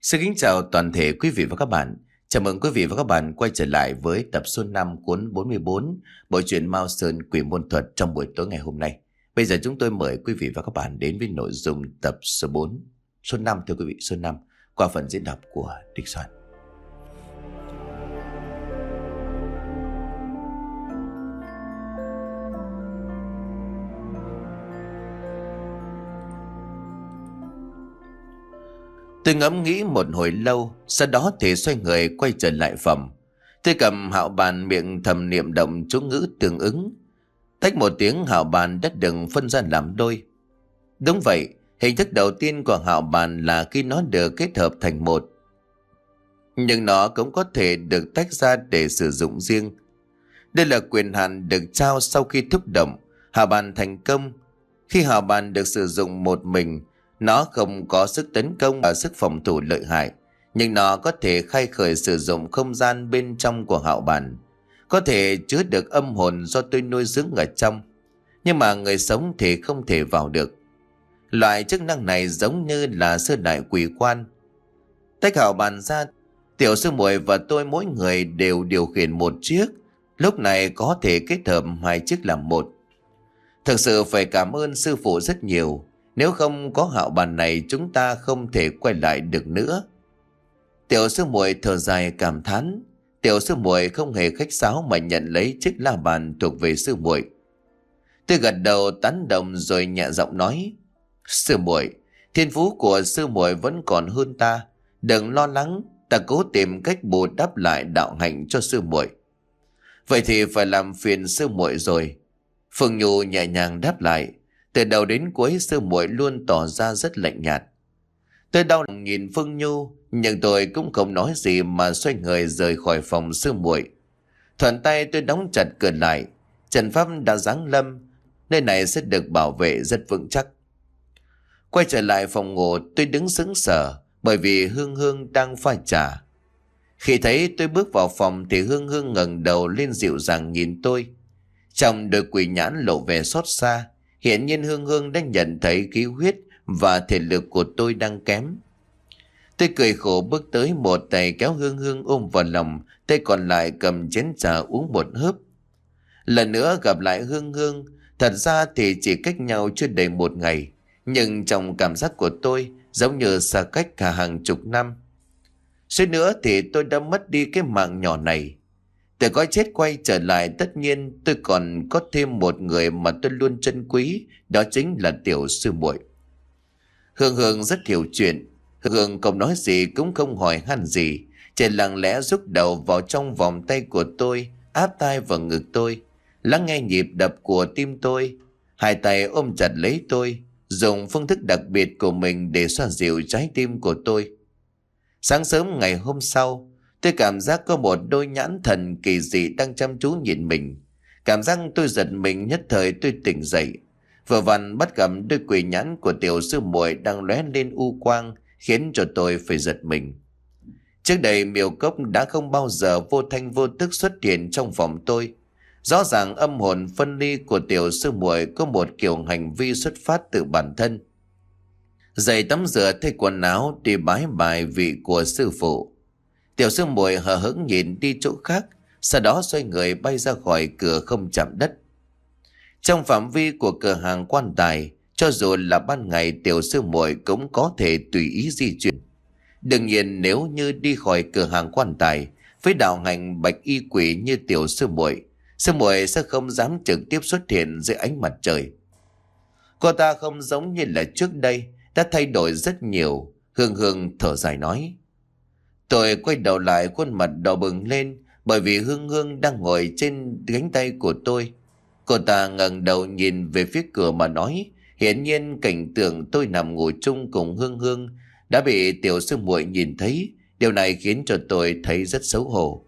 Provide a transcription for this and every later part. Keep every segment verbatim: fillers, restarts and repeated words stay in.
Xin kính chào toàn thể quý vị và các bạn. Chào mừng quý vị và các bạn quay trở lại với tập số năm cuốn bốn mươi bốn bộ truyện Mao Sơn Quỷ Môn Thuật trong buổi tối ngày hôm nay. Bây giờ chúng tôi mời quý vị và các bạn đến với nội dung tập số bốn, số năm thưa quý vị, số năm qua phần diễn đọc của Địch Soạn. Tôi ngẫm nghĩ một hồi lâu, sau đó thì xoay người quay trở lại phòng. Tôi cầm hạo bàn miệng thầm niệm động chú ngữ tương ứng. Tách một tiếng, hạo bàn đất đừng phân ra làm đôi. Đúng vậy, hình thức đầu tiên của hạo bàn là khi nó được kết hợp thành một. Nhưng nó cũng có thể được tách ra để sử dụng riêng. Đây là quyền hạn được trao sau khi thúc động hạo bàn thành công. Khi hạo bàn được sử dụng một mình, nó không có sức tấn công và sức phòng thủ lợi hại, nhưng nó có thể khai khởi sử dụng không gian bên trong của hạo bàn, có thể chứa được âm hồn do tôi nuôi dưỡng ở trong, nhưng mà người sống thì không thể vào được. Loại chức năng này giống như là sơ đại quỷ quan. Tách hạo bàn ra, tiểu sư muội và tôi mỗi người đều điều khiển một chiếc, lúc này có thể kết hợp hai chiếc làm một. Thực sự phải cảm ơn sư phụ rất nhiều. Nếu không có hạo bàn này, chúng ta không thể quay lại được nữa. Tiểu sư muội thở dài cảm thán. Tiểu sư muội không hề khách sáo mà nhận lấy chiếc la bàn thuộc về sư muội. Tôi gật đầu tán đồng rồi nhẹ giọng nói: sư muội, thiên phú của sư muội vẫn còn hơn ta. Đừng lo lắng, ta cố tìm cách bù đắp lại đạo hạnh cho sư muội. Vậy thì phải làm phiền sư muội rồi. Phương Nhu nhẹ nhàng đáp lại. Từ đầu đến cuối sư muội luôn tỏ ra rất lạnh nhạt. Tôi đau lòng nhìn Phương Nhu, nhưng tôi cũng không nói gì mà xoay người rời khỏi phòng sư muội. Thuận tay tôi đóng chặt cửa lại. Trận pháp đã giáng lâm, nơi này sẽ được bảo vệ rất vững chắc. Quay trở lại phòng ngủ, tôi đứng sững sờ bởi vì Hương Hương đang pha trà. Khi thấy tôi bước vào phòng thì Hương Hương ngẩng đầu lên dịu dàng nhìn tôi. Trong đôi quỷ nhãn lộ vẻ xót xa. Hiện nhiên Hương Hương đã nhận thấy khí huyết và thể lực của tôi đang kém. Tôi cười khổ bước tới, một tay kéo Hương Hương ôm vào lòng, tay còn lại cầm chén trà uống một hớp. Lần nữa gặp lại Hương Hương, thật ra thì chỉ cách nhau chưa đầy một ngày, nhưng trong cảm giác của tôi giống như xa cách cả hàng chục năm. Suýt nữa thì tôi đã mất đi cái mạng nhỏ này. Từ cõi chết quay trở lại, tất nhiên tôi còn có thêm một người mà tôi luôn trân quý, đó chính là tiểu sư muội. Hương Hương rất hiểu chuyện. Hương Hương không nói gì cũng không hỏi han gì, chỉ lặng lẽ rút đầu vào trong vòng tay của tôi, áp tai vào ngực tôi, lắng nghe nhịp đập của tim tôi. Hai tay ôm chặt lấy tôi, dùng phương thức đặc biệt của mình để xoa dịu trái tim của tôi. Sáng sớm ngày hôm sau, tôi cảm giác có một đôi nhãn thần kỳ dị đang chăm chú nhìn mình. Cảm giác tôi giật mình, nhất thời tôi tỉnh dậy. Vừa vặn bắt gặp đôi quỷ nhãn của tiểu sư muội đang lóe lên u quang, khiến cho tôi phải giật mình. Trước đây Miêu Cốc đã không bao giờ vô thanh vô tức xuất hiện trong phòng tôi. Rõ ràng âm hồn phân ly của tiểu sư muội có một kiểu hành vi xuất phát từ bản thân. Dậy tắm rửa thay quần áo đi bái bài vị của sư phụ. Tiểu sư muội hờ hững nhìn đi chỗ khác, sau đó xoay người bay ra khỏi cửa không chạm đất. Trong phạm vi của cửa hàng quan tài, cho dù là ban ngày tiểu sư muội cũng có thể tùy ý di chuyển. Đương nhiên nếu như đi khỏi cửa hàng quan tài với đạo hành bạch y quỷ như tiểu sư muội, sư muội sẽ không dám trực tiếp xuất hiện dưới ánh mặt trời. Cô ta không giống như là trước đây, đã thay đổi rất nhiều. Hương Hương thở dài nói. Tôi quay đầu lại, khuôn mặt đỏ bừng lên bởi vì Hương Hương đang ngồi trên cánh tay của tôi. Cô ta ngẩng đầu nhìn về phía cửa mà nói. Hiển nhiên cảnh tượng tôi nằm ngủ chung cùng Hương Hương đã bị tiểu sư muội nhìn thấy. Điều này khiến cho tôi thấy rất xấu hổ.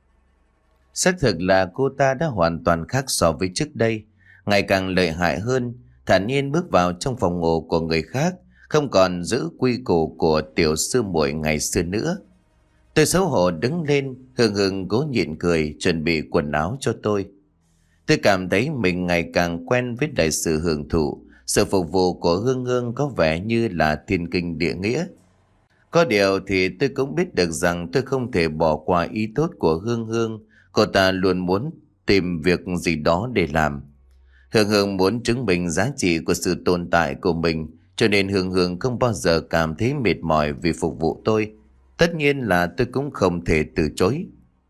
Xác thực là cô ta đã hoàn toàn khác so với trước đây, ngày càng lợi hại hơn, thản nhiên bước vào trong phòng ngủ của người khác, không còn giữ quy củ của tiểu sư muội ngày xưa nữa. Tôi xấu hổ đứng lên, Hương Hương cố nhịn cười, chuẩn bị quần áo cho tôi. Tôi cảm thấy mình ngày càng quen với đại sự hưởng thụ, sự phục vụ của Hương Hương có vẻ như là thiên kinh địa nghĩa. Có điều thì tôi cũng biết được rằng tôi không thể bỏ qua ý tốt của Hương Hương. Cô ta luôn muốn tìm việc gì đó để làm. Hương Hương muốn chứng minh giá trị của sự tồn tại của mình, cho nên Hương Hương không bao giờ cảm thấy mệt mỏi vì phục vụ tôi. Tất nhiên là tôi cũng không thể từ chối.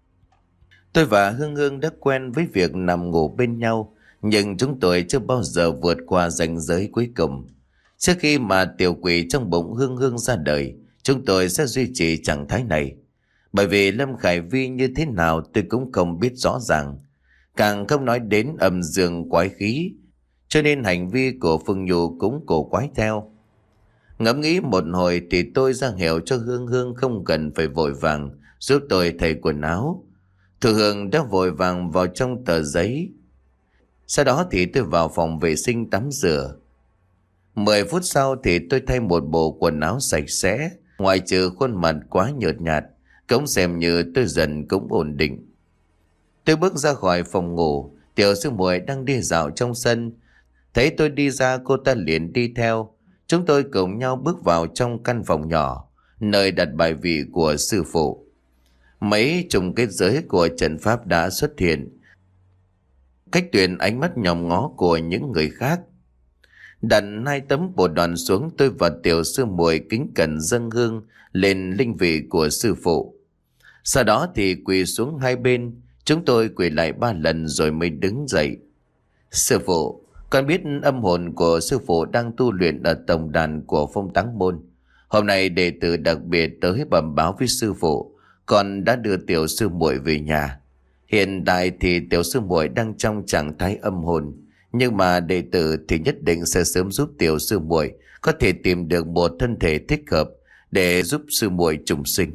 Tôi và Hương Hương đã quen với việc nằm ngủ bên nhau, nhưng chúng tôi chưa bao giờ vượt qua ranh giới cuối cùng. Trước khi mà tiểu quỷ trong bụng Hương Hương ra đời, chúng tôi sẽ duy trì trạng thái này. Bởi vì Lâm Khải Vi như thế nào tôi cũng không biết rõ ràng, càng không nói đến âm dương quái khí, cho nên hành vi của Phương Nhu cũng cổ quái theo. Ngẫm nghĩ một hồi thì tôi ra hiệu cho Hương Hương không cần phải vội vàng giúp tôi thay quần áo. Thu Hương đã vội vàng vào trong tờ giấy. Sau đó thì tôi vào phòng vệ sinh tắm rửa. Mười phút sau thì tôi thay một bộ quần áo sạch sẽ, ngoại trừ khuôn mặt quá nhợt nhạt, cũng xem như tôi dần cũng ổn định. Tôi bước ra khỏi phòng ngủ, tiểu sư muội đang đi dạo trong sân. Thấy tôi đi ra, cô ta liền đi theo. Chúng tôi cùng nhau bước vào trong căn phòng nhỏ, nơi đặt bài vị của sư phụ. Mấy trùng kết giới của trận pháp đã xuất hiện, cách tuyển ánh mắt nhòm ngó của những người khác. Đặt hai tấm bồ đoàn xuống, tôi và tiểu sư muội kính cẩn dâng hương lên linh vị của sư phụ. Sau đó thì quỳ xuống hai bên. Chúng tôi quỳ lại ba lần rồi mới đứng dậy. Sư phụ, con biết âm hồn của sư phụ đang tu luyện ở tổng đàn của Phong Táng Môn. Hôm nay đệ tử đặc biệt tới bẩm báo với sư phụ, con đã đưa tiểu sư muội về nhà. Hiện tại thì tiểu sư muội đang trong trạng thái âm hồn, nhưng mà đệ tử thì nhất định sẽ sớm giúp tiểu sư muội có thể tìm được một thân thể thích hợp để giúp sư muội trùng sinh.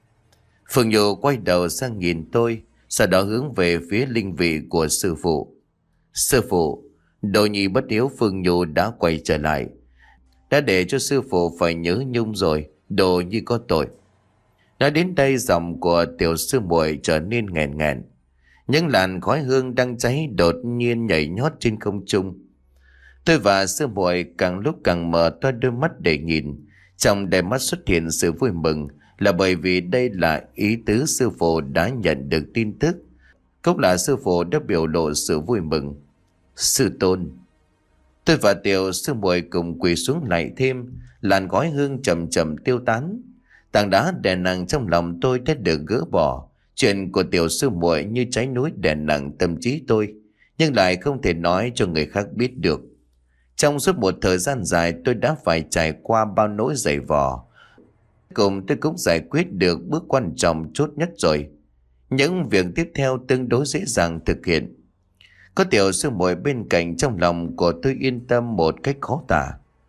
Phương Nhu quay đầu sang nhìn tôi, sau đó hướng về phía linh vị của sư phụ. Sư phụ, đồ nhi bất hiếu Phương Nhu đã quay trở lại, đã để cho sư phụ phải nhớ nhung rồi, đồ nhi có tội. Nói đến đây giọng của tiểu sư muội trở nên nghẹn nghẹn. Những làn khói hương đang cháy đột nhiên nhảy nhót trên không trung. Tôi và sư muội càng lúc càng mở to đôi mắt để nhìn. Trong đôi mắt xuất hiện sự vui mừng, là bởi vì đây là ý tứ sư phụ đã nhận được tin tức, cũng là sư phụ đã biểu lộ sự vui mừng. Sư tôn. Tôi và tiểu sư muội cùng quỳ xuống lại thêm. Làn khói hương chậm chậm tiêu tán. Tảng đá đè nặng trong lòng tôi đã được gỡ bỏ. Chuyện của tiểu sư muội như trái núi đè nặng tâm trí tôi, nhưng lại không thể nói cho người khác biết được. Trong suốt một thời gian dài tôi đã phải trải qua bao nỗi dày vò. Cùng tôi cũng giải quyết được bước quan trọng chốt nhất rồi. Những việc tiếp theo tương đối dễ dàng thực hiện. Có tiểu sư muội bên cạnh, trong lòng của tôi yên tâm một cách khó tả.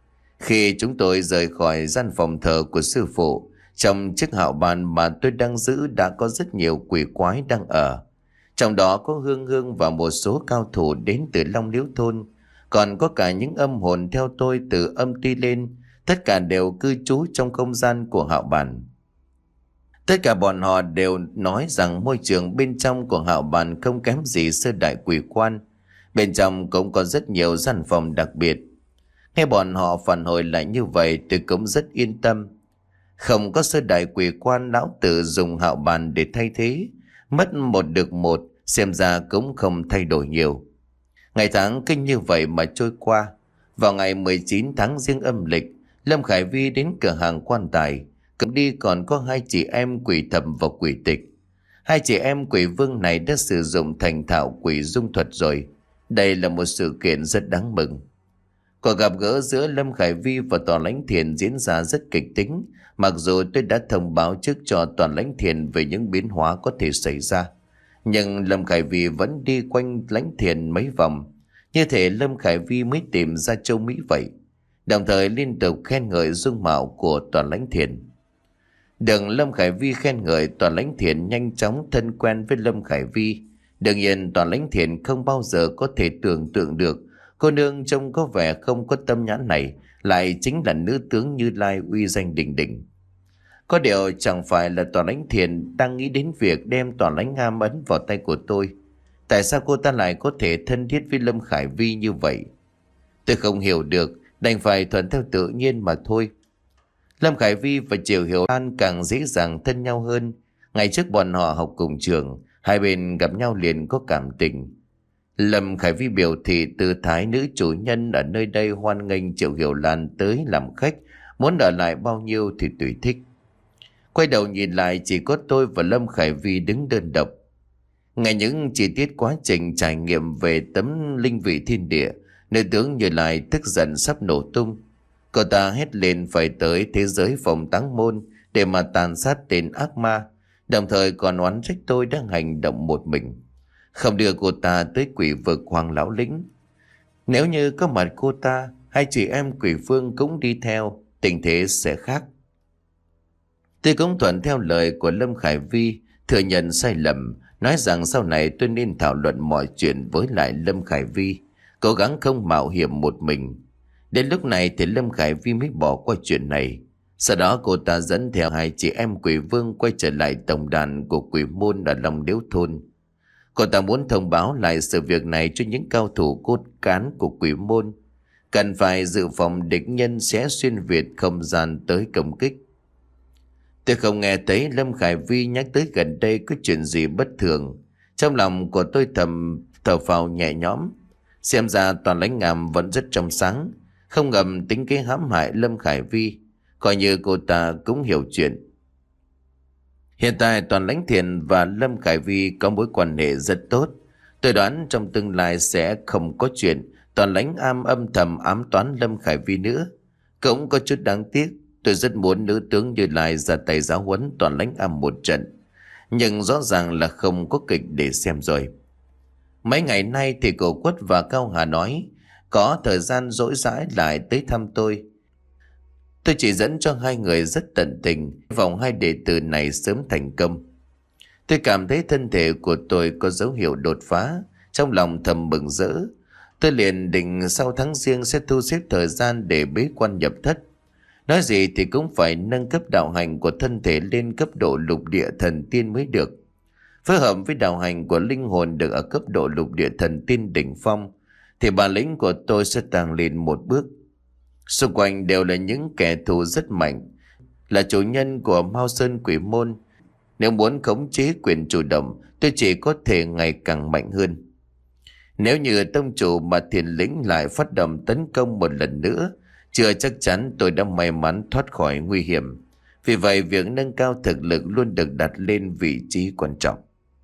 Khi chúng tôi rời khỏi gian phòng thờ của sư phụ, trong chiếc hạo bàn mà tôi đang giữ đã có rất nhiều quỷ quái đang ở. Trong đó có Hương Hương và một số cao thủ đến từ Long Liễu Thôn. Còn có cả những âm hồn theo tôi từ âm ti lên. Tất cả đều cư trú trong không gian của hạo bàn. Tất cả bọn họ đều nói rằng môi trường bên trong của hạo bàn không kém gì sơ đại quỷ quan. Bên trong cũng có rất nhiều gian phòng đặc biệt. Nghe bọn họ phản hồi lại như vậy tôi cũng rất yên tâm. Không có sơ đại quỷ quan, lão tử dùng hạo bàn để thay thế. Mất một được một, xem ra cũng không thay đổi nhiều. Ngày tháng kinh như vậy mà trôi qua. Vào ngày mười chín tháng Giêng âm lịch, Lâm Khải Vi đến cửa hàng quan tài. Cầm đi còn có hai chị em Quỷ Thẩm và Quỷ Tịch. Hai chị em Quỷ Vương này đã sử dụng thành thạo quỷ dung thuật rồi. Đây là một sự kiện rất đáng mừng. Cuộc gặp gỡ giữa Lâm Khải Vi và Toàn Lãnh Thiền diễn ra rất kịch tính, mặc dù tôi đã thông báo trước cho Toàn Lãnh Thiền về những biến hóa có thể xảy ra. Nhưng Lâm Khải Vi vẫn đi quanh Lãnh Thiền mấy vòng, như thể Lâm Khải Vi mới tìm ra châu Mỹ vậy, đồng thời liên tục khen ngợi dung mạo của Toàn Lãnh Thiền. Được Lâm Khải Vi khen ngợi, Toàn Lãnh Thiền nhanh chóng thân quen với Lâm Khải Vi. Đương nhiên Toàn Lãnh Thiền không bao giờ có thể tưởng tượng được cô nương trông có vẻ không có tâm nhãn này lại chính là nữ tướng Như Lai uy danh đỉnh đỉnh. Có điều chẳng phải là Toàn Lãnh Thiền đang nghĩ đến việc đem Toàn Lãnh Am ấn vào tay của tôi. Tại sao cô ta lại có thể thân thiết với Lâm Khải Vi như vậy? Tôi không hiểu được, đành phải thuận theo tự nhiên mà thôi. Lâm Khải Vi và Triệu Hiểu An càng dễ dàng thân nhau hơn. Ngày trước bọn họ học cùng trường, hai bên gặp nhau liền có cảm tình. Lâm Khải Vi biểu thị tư thái nữ chủ nhân ở nơi đây hoan nghênh Triệu Hiểu Lan tới làm khách, muốn ở lại bao nhiêu thì tùy thích. Quay đầu nhìn lại chỉ có tôi và Lâm Khải Vi đứng đơn độc. Nghe những chi tiết quá trình trải nghiệm về tấm linh vị thiên địa, nữ tướng Như Lai tức giận sắp nổ tung. Cô ta hét lên phải tới thế giới phòng táng môn để mà tàn sát tên ác ma, đồng thời còn oán trách tôi đang hành động một mình, không đưa cô ta tới quỷ vực Hoàng Lão Lĩnh. Nếu như có mặt cô ta, hai chị em quỷ vương cũng đi theo, tình thế sẽ khác. Tôi cũng thuận theo lời của Lâm Khải Vi, thừa nhận sai lầm, nói rằng sau này tôi nên thảo luận mọi chuyện với lại Lâm Khải Vi, cố gắng không mạo hiểm một mình. Đến lúc này thì Lâm Khải Vi mới bỏ qua chuyện này. Sau đó cô ta dẫn theo hai chị em quỷ vương quay trở lại tổng đàn của quỷ môn ở Long Điếu Thôn. Cô ta muốn thông báo lại sự việc này cho những cao thủ cốt cán của quỷ môn, cần phải dự phòng địch nhân sẽ xuyên việt không gian tới công kích. Tôi không nghe thấy Lâm Khải Vi nhắc tới gần đây có chuyện gì bất thường. Trong lòng của tôi thầm thở phào nhẹ nhõm. Xem ra Toàn Lãnh Ngàm vẫn rất trong sáng, không ngầm tính kế hãm hại Lâm Khải Vi, coi như cô ta cũng hiểu chuyện. Hiện tại Toàn Lãnh Thiền và Lâm Khải Vi có mối quan hệ rất tốt. Tôi đoán trong tương lai sẽ không có chuyện Toàn Lãnh Am âm thầm ám toán Lâm Khải Vi nữa. Cũng có chút đáng tiếc, tôi rất muốn nữ tướng Như Lai ra tay giáo huấn Toàn Lãnh Am một trận, nhưng rõ ràng là không có kịch để xem rồi. Mấy ngày nay thì Cổ Quất và Cao Hà nói có thời gian rỗi rãi lại tới thăm tôi. Tôi chỉ dẫn cho hai người rất tận tình, hy vọng hai đệ tử này sớm thành công. Tôi cảm thấy thân thể của tôi có dấu hiệu đột phá, trong lòng thầm mừng rỡ. Tôi liền định sau tháng Giêng sẽ thu xếp thời gian để bế quan nhập thất. Nói gì thì cũng phải nâng cấp đạo hành của thân thể lên cấp độ lục địa thần tiên mới được. Phối hợp với đạo hành của linh hồn được ở cấp độ lục địa thần tiên đỉnh phong, thì bản lĩnh của tôi sẽ tăng lên một bước. Xung quanh đều là những kẻ thù rất mạnh, là chủ nhân của Mao Sơn Quỷ Môn. Nếu muốn khống chế quyền chủ động, tôi chỉ có thể ngày càng mạnh hơn. Nếu như tông chủ mà Thiền Lĩnh lại phát động tấn công một lần nữa, chưa chắc chắn tôi đã may mắn thoát khỏi nguy hiểm. Vì vậy việc nâng cao thực lực luôn được đặt lên vị trí quan trọng.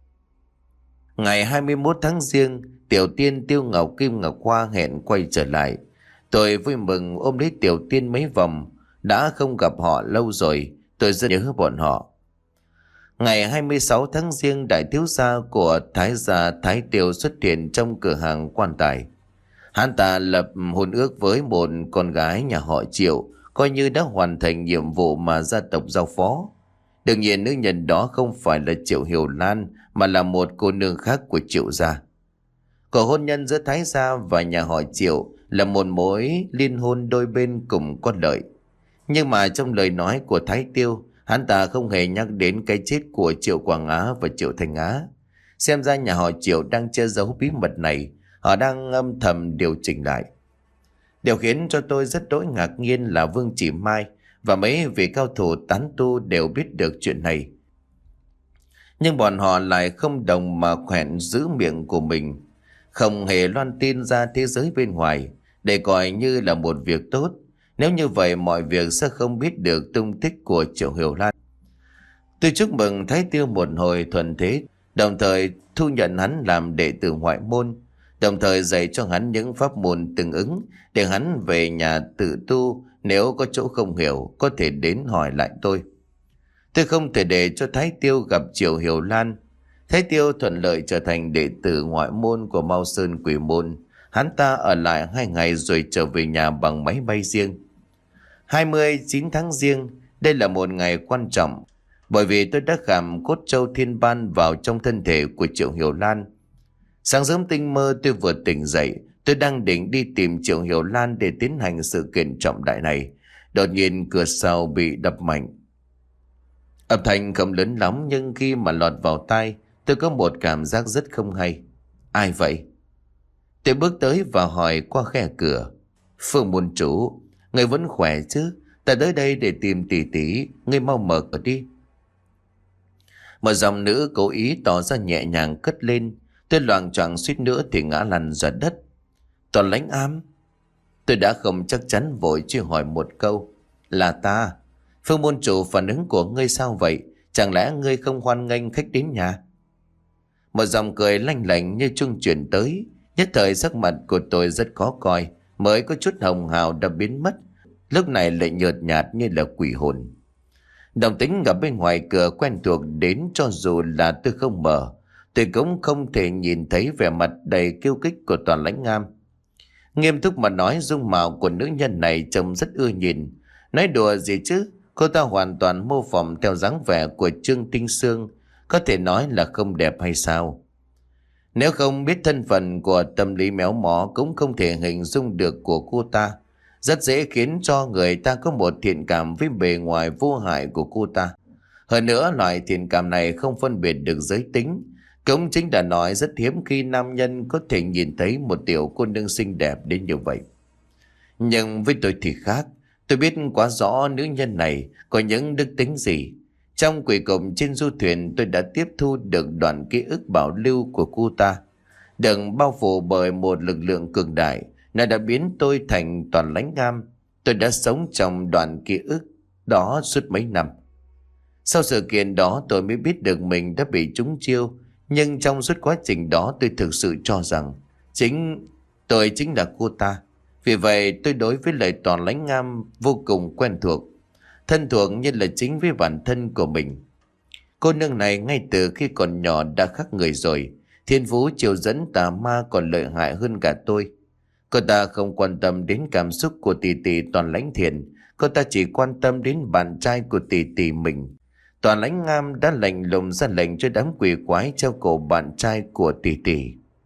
Ngày hai mươi mốt tháng Giêng, Tiểu Tiên, Tiêu Ngọc, Kim Ngọc Hoa hẹn quay trở lại. Tôi vui mừng ôm lấy Tiểu Tiên mấy vòng, đã không gặp họ lâu rồi, tôi rất nhớ bọn họ. Ngày hai mươi sáu tháng Giêng, đại thiếu gia của Thái gia Thái Tiêu xuất hiện trong cửa hàng quan tài. Hắn ta lập hôn ước với một con gái nhà họ Triệu, coi như đã hoàn thành nhiệm vụ mà gia tộc giao phó. Đương nhiên nữ nhân đó không phải là Triệu Hiểu Lan, mà là một cô nương khác của Triệu gia. Cuộc hôn nhân giữa Thái gia và nhà họ Triệu là một mối liên hôn đôi bên cùng có lợi. Nhưng mà trong lời nói của Thái Tiêu, hắn ta không hề nhắc đến cái chết của Triệu Quảng Á và Triệu Thanh Á. Xem ra nhà họ Triệu đang che giấu bí mật này, họ đang âm thầm điều chỉnh lại. Điều khiến cho tôi rất đỗi ngạc nhiên là Vương Chỉ Mai và mấy vị cao thủ tán tu đều biết được chuyện này. Nhưng bọn họ lại không đồng mà khoẹn giữ miệng của mình, không hề loan tin ra thế giới bên ngoài, để coi như là một việc tốt. Nếu như vậy mọi việc sẽ không biết được tung tích của Triệu Hiểu Lan. Tôi chúc mừng Thái Tiêu một hồi thuận thế, đồng thời thu nhận hắn làm đệ tử ngoại môn, đồng thời dạy cho hắn những pháp môn tương ứng để hắn về nhà tự tu. Nếu có chỗ không hiểu có thể đến hỏi lại tôi. Tôi không thể để cho Thái Tiêu gặp Triệu Hiểu Lan. Thái Tiêu thuận lợi trở thành đệ tử ngoại môn của Mao Sơn Quỷ Môn. Hắn ta ở lại hai ngày rồi trở về nhà bằng máy bay riêng. hai mươi chín tháng Giêng, đây là một ngày quan trọng, bởi vì tôi đã khảm cốt châu thiên ban vào trong thân thể của Triệu Hiểu Lan. Sáng sớm tinh mơ tôi vừa tỉnh dậy, tôi đang định đi tìm Triệu Hiểu Lan để tiến hành sự kiện trọng đại này. Đột nhiên cửa sau bị đập mạnh. Âm thanh không lớn lắm, nhưng khi mà lọt vào tai, tôi có một cảm giác rất không hay. Ai vậy? Tôi bước tới và hỏi qua khe cửa. Phương môn chủ, người vẫn khỏe chứ? Ta tới đây để tìm tỷ tỷ, ngươi mau mở cửa đi. Một giọng nữ cố ý tỏ ra nhẹ nhàng cất lên. Tôi loạng choạng suýt nữa thì ngã lăn ra đất. Toàn Lãnh Am. Tôi đã không chắc chắn vội chưa hỏi một câu. Là ta. Phương môn chủ, phản ứng của ngươi sao vậy? Chẳng lẽ ngươi không hoan nghênh khách đến nhà? Một dòng cười lanh lảnh như trung chuyển tới. Nhất thời sắc mặt của tôi rất khó coi. Mới có chút hồng hào đã biến mất, lúc này lại nhợt nhạt như là quỷ hồn. Đồng tính ở bên ngoài cửa quen thuộc đến cho dù là tôi không mở, tôi cũng không thể nhìn thấy vẻ mặt đầy kiêu kích của Toàn Lãnh Am. Nghiêm túc mà nói, dung mạo của nữ nhân này trông rất ưa nhìn. Nói đùa gì chứ, cô ta hoàn toàn mô phỏng theo dáng vẻ của Trương Tinh Sương, có thể nói là không đẹp hay sao? Nếu không biết thân phận của tâm lý méo mó cũng không thể hình dung được của cô ta. Rất dễ khiến cho người ta có một thiện cảm với bề ngoài vô hại của cô ta. Hơn nữa, loại thiện cảm này không phân biệt được giới tính. Cũng chính đã nói rất hiếm khi nam nhân có thể nhìn thấy một tiểu cô nương xinh đẹp đến như vậy. Nhưng với tôi thì khác. Tôi biết quá rõ nữ nhân này có những đức tính gì. Trong quỷ cổng trên du thuyền, tôi đã tiếp thu được đoạn ký ức bảo lưu của cô ta. Đừng bao phủ bởi một lực lượng cường đại, nó đã biến tôi thành Toàn Lãnh Am. Tôi đã sống trong đoạn ký ức đó suốt mấy năm. Sau sự kiện đó tôi mới biết được mình đã bị trúng chiêu. Nhưng trong suốt quá trình đó tôi thực sự cho rằng chính tôi chính là cô ta. Vì vậy tôi đối với lời Toàn Lãnh Am vô cùng quen thuộc, thân thuộc như là chính với bản thân của mình. Cô nương này ngay từ khi còn nhỏ đã khác người rồi. Thiên phú chiều dẫn tà ma còn lợi hại hơn cả tôi. Cô ta không quan tâm đến cảm xúc của tỷ tỷ Toàn Lãnh Thiền. Cô ta chỉ quan tâm đến bạn trai của tỷ tỷ mình. Toàn Lãnh Am đã lạnh lùng ra lệnh cho đám quỷ quái treo cổ bạn trai của tỷ tỷ.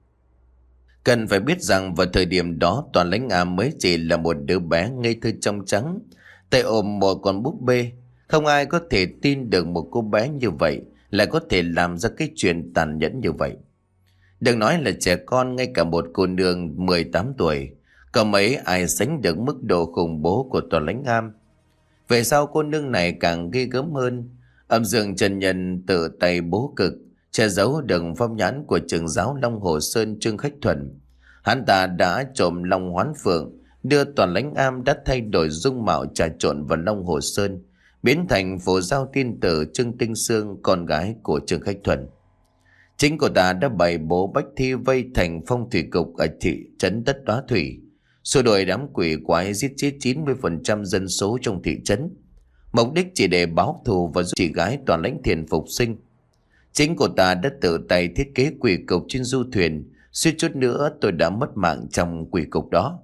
Cần phải biết rằng vào thời điểm đó Toàn Lãnh Am mới chỉ là một đứa bé ngây thơ trong trắng, tay ôm một con búp bê. Không ai có thể tin được một cô bé như vậy lại có thể làm ra cái chuyện tàn nhẫn như vậy. Đừng nói là trẻ con, ngay cả một cô nương mười tám tuổi, có mấy ai sánh được mức độ khủng bố của Toàn Lãnh Am. Về sau cô nương này càng ghê gớm hơn. Âm dương chân nhân tự tay bố cực, che giấu đường phong nhãn của trưởng giáo Long Hồ Sơn Trương Khách Thuần. Hắn ta đã trộm Long Hoán Phượng, đưa Toàn Lãnh Am đã thay đổi dung mạo trà trộn vào Long Hồ Sơn, biến thành phổ giao tiên tử Trương Tinh Sương, con gái của Trương Khách Thuần. Chính cô ta đã bày bố bách thi vây thành phong thủy cục ở thị trấn Đất Đóa Thủy, xua đuổi đám quỷ quái, giết chết chín mươi phần trăm dân số trong thị trấn. Mục đích chỉ để báo thù và giúp chị gái Toàn Lãnh Thiền phục sinh. Chính cô ta đã tự tay thiết kế quỷ cục trên du thuyền, suýt chút nữa tôi đã mất mạng trong quỷ cục đó.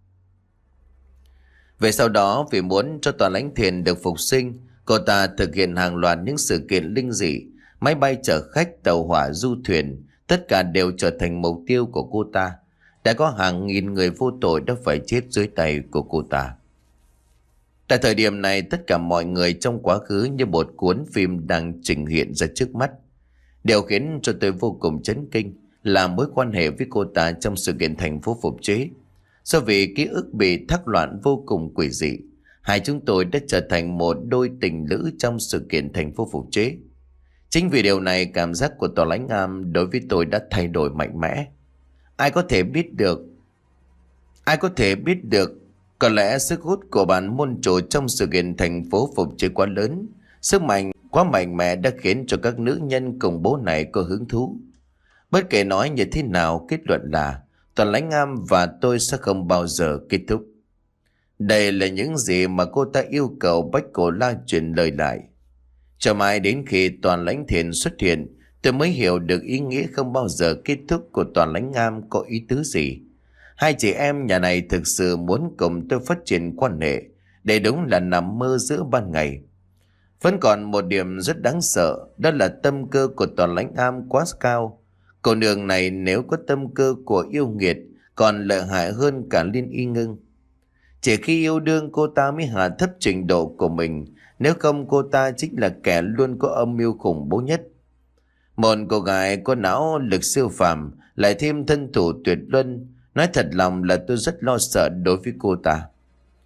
Về sau đó, vì muốn cho Toàn Lãnh Thiền được phục sinh, cô ta thực hiện hàng loạt những sự kiện linh dị. Máy bay chở khách, tàu hỏa, du thuyền, tất cả đều trở thành mục tiêu của cô ta. Đã có hàng nghìn người vô tội đã phải chết dưới tay của cô ta. Tại thời điểm này, tất cả mọi người trong quá khứ như một cuốn phim đang trình hiện ra trước mắt. Điều khiến cho tôi vô cùng chấn kinh là mối quan hệ với cô ta trong sự kiện thành phố phục chế. Do vì ký ức bị thác loạn vô cùng quỷ dị, hai chúng tôi đã trở thành một đôi tình lữ trong sự kiện thành phố phục chế. Chính vì điều này, cảm giác của Toàn Lãnh Am đối với tôi đã thay đổi mạnh mẽ. Ai có thể biết được Ai có thể biết được Có lẽ sức hút của bản môn chủ trong sự kiện thành phố phục chế quá lớn. Sức mạnh quá mạnh mẽ đã khiến cho các nữ nhân cùng bố này có hứng thú. Bất kể nói như thế nào, kết luận là Toàn Lãnh Am và tôi sẽ không bao giờ kết thúc. Đây là những gì mà cô ta yêu cầu Bách Cổ La truyền lời lại. Cho mãi đến khi Toàn Lãnh Thiền xuất hiện, tôi mới hiểu được ý nghĩa không bao giờ kết thúc của Toàn Lãnh Am có ý tứ gì. Hai chị em nhà này thực sự muốn cùng tôi phát triển quan hệ, để đúng là nằm mơ giữa ban ngày. Vẫn còn một điểm rất đáng sợ, đó là tâm cơ của Toàn Lãnh Am quá cao. Cô nương này nếu có tâm cơ của yêu nghiệt, còn lợi hại hơn cả Liên Y Ngưng. Chỉ khi yêu đương cô ta mới hạ thấp trình độ của mình, nếu không cô ta chính là kẻ luôn có âm mưu khủng bố nhất. Một cô gái có não lực siêu phàm, lại thêm thân thủ tuyệt luân, nói thật lòng là tôi rất lo sợ đối với cô ta.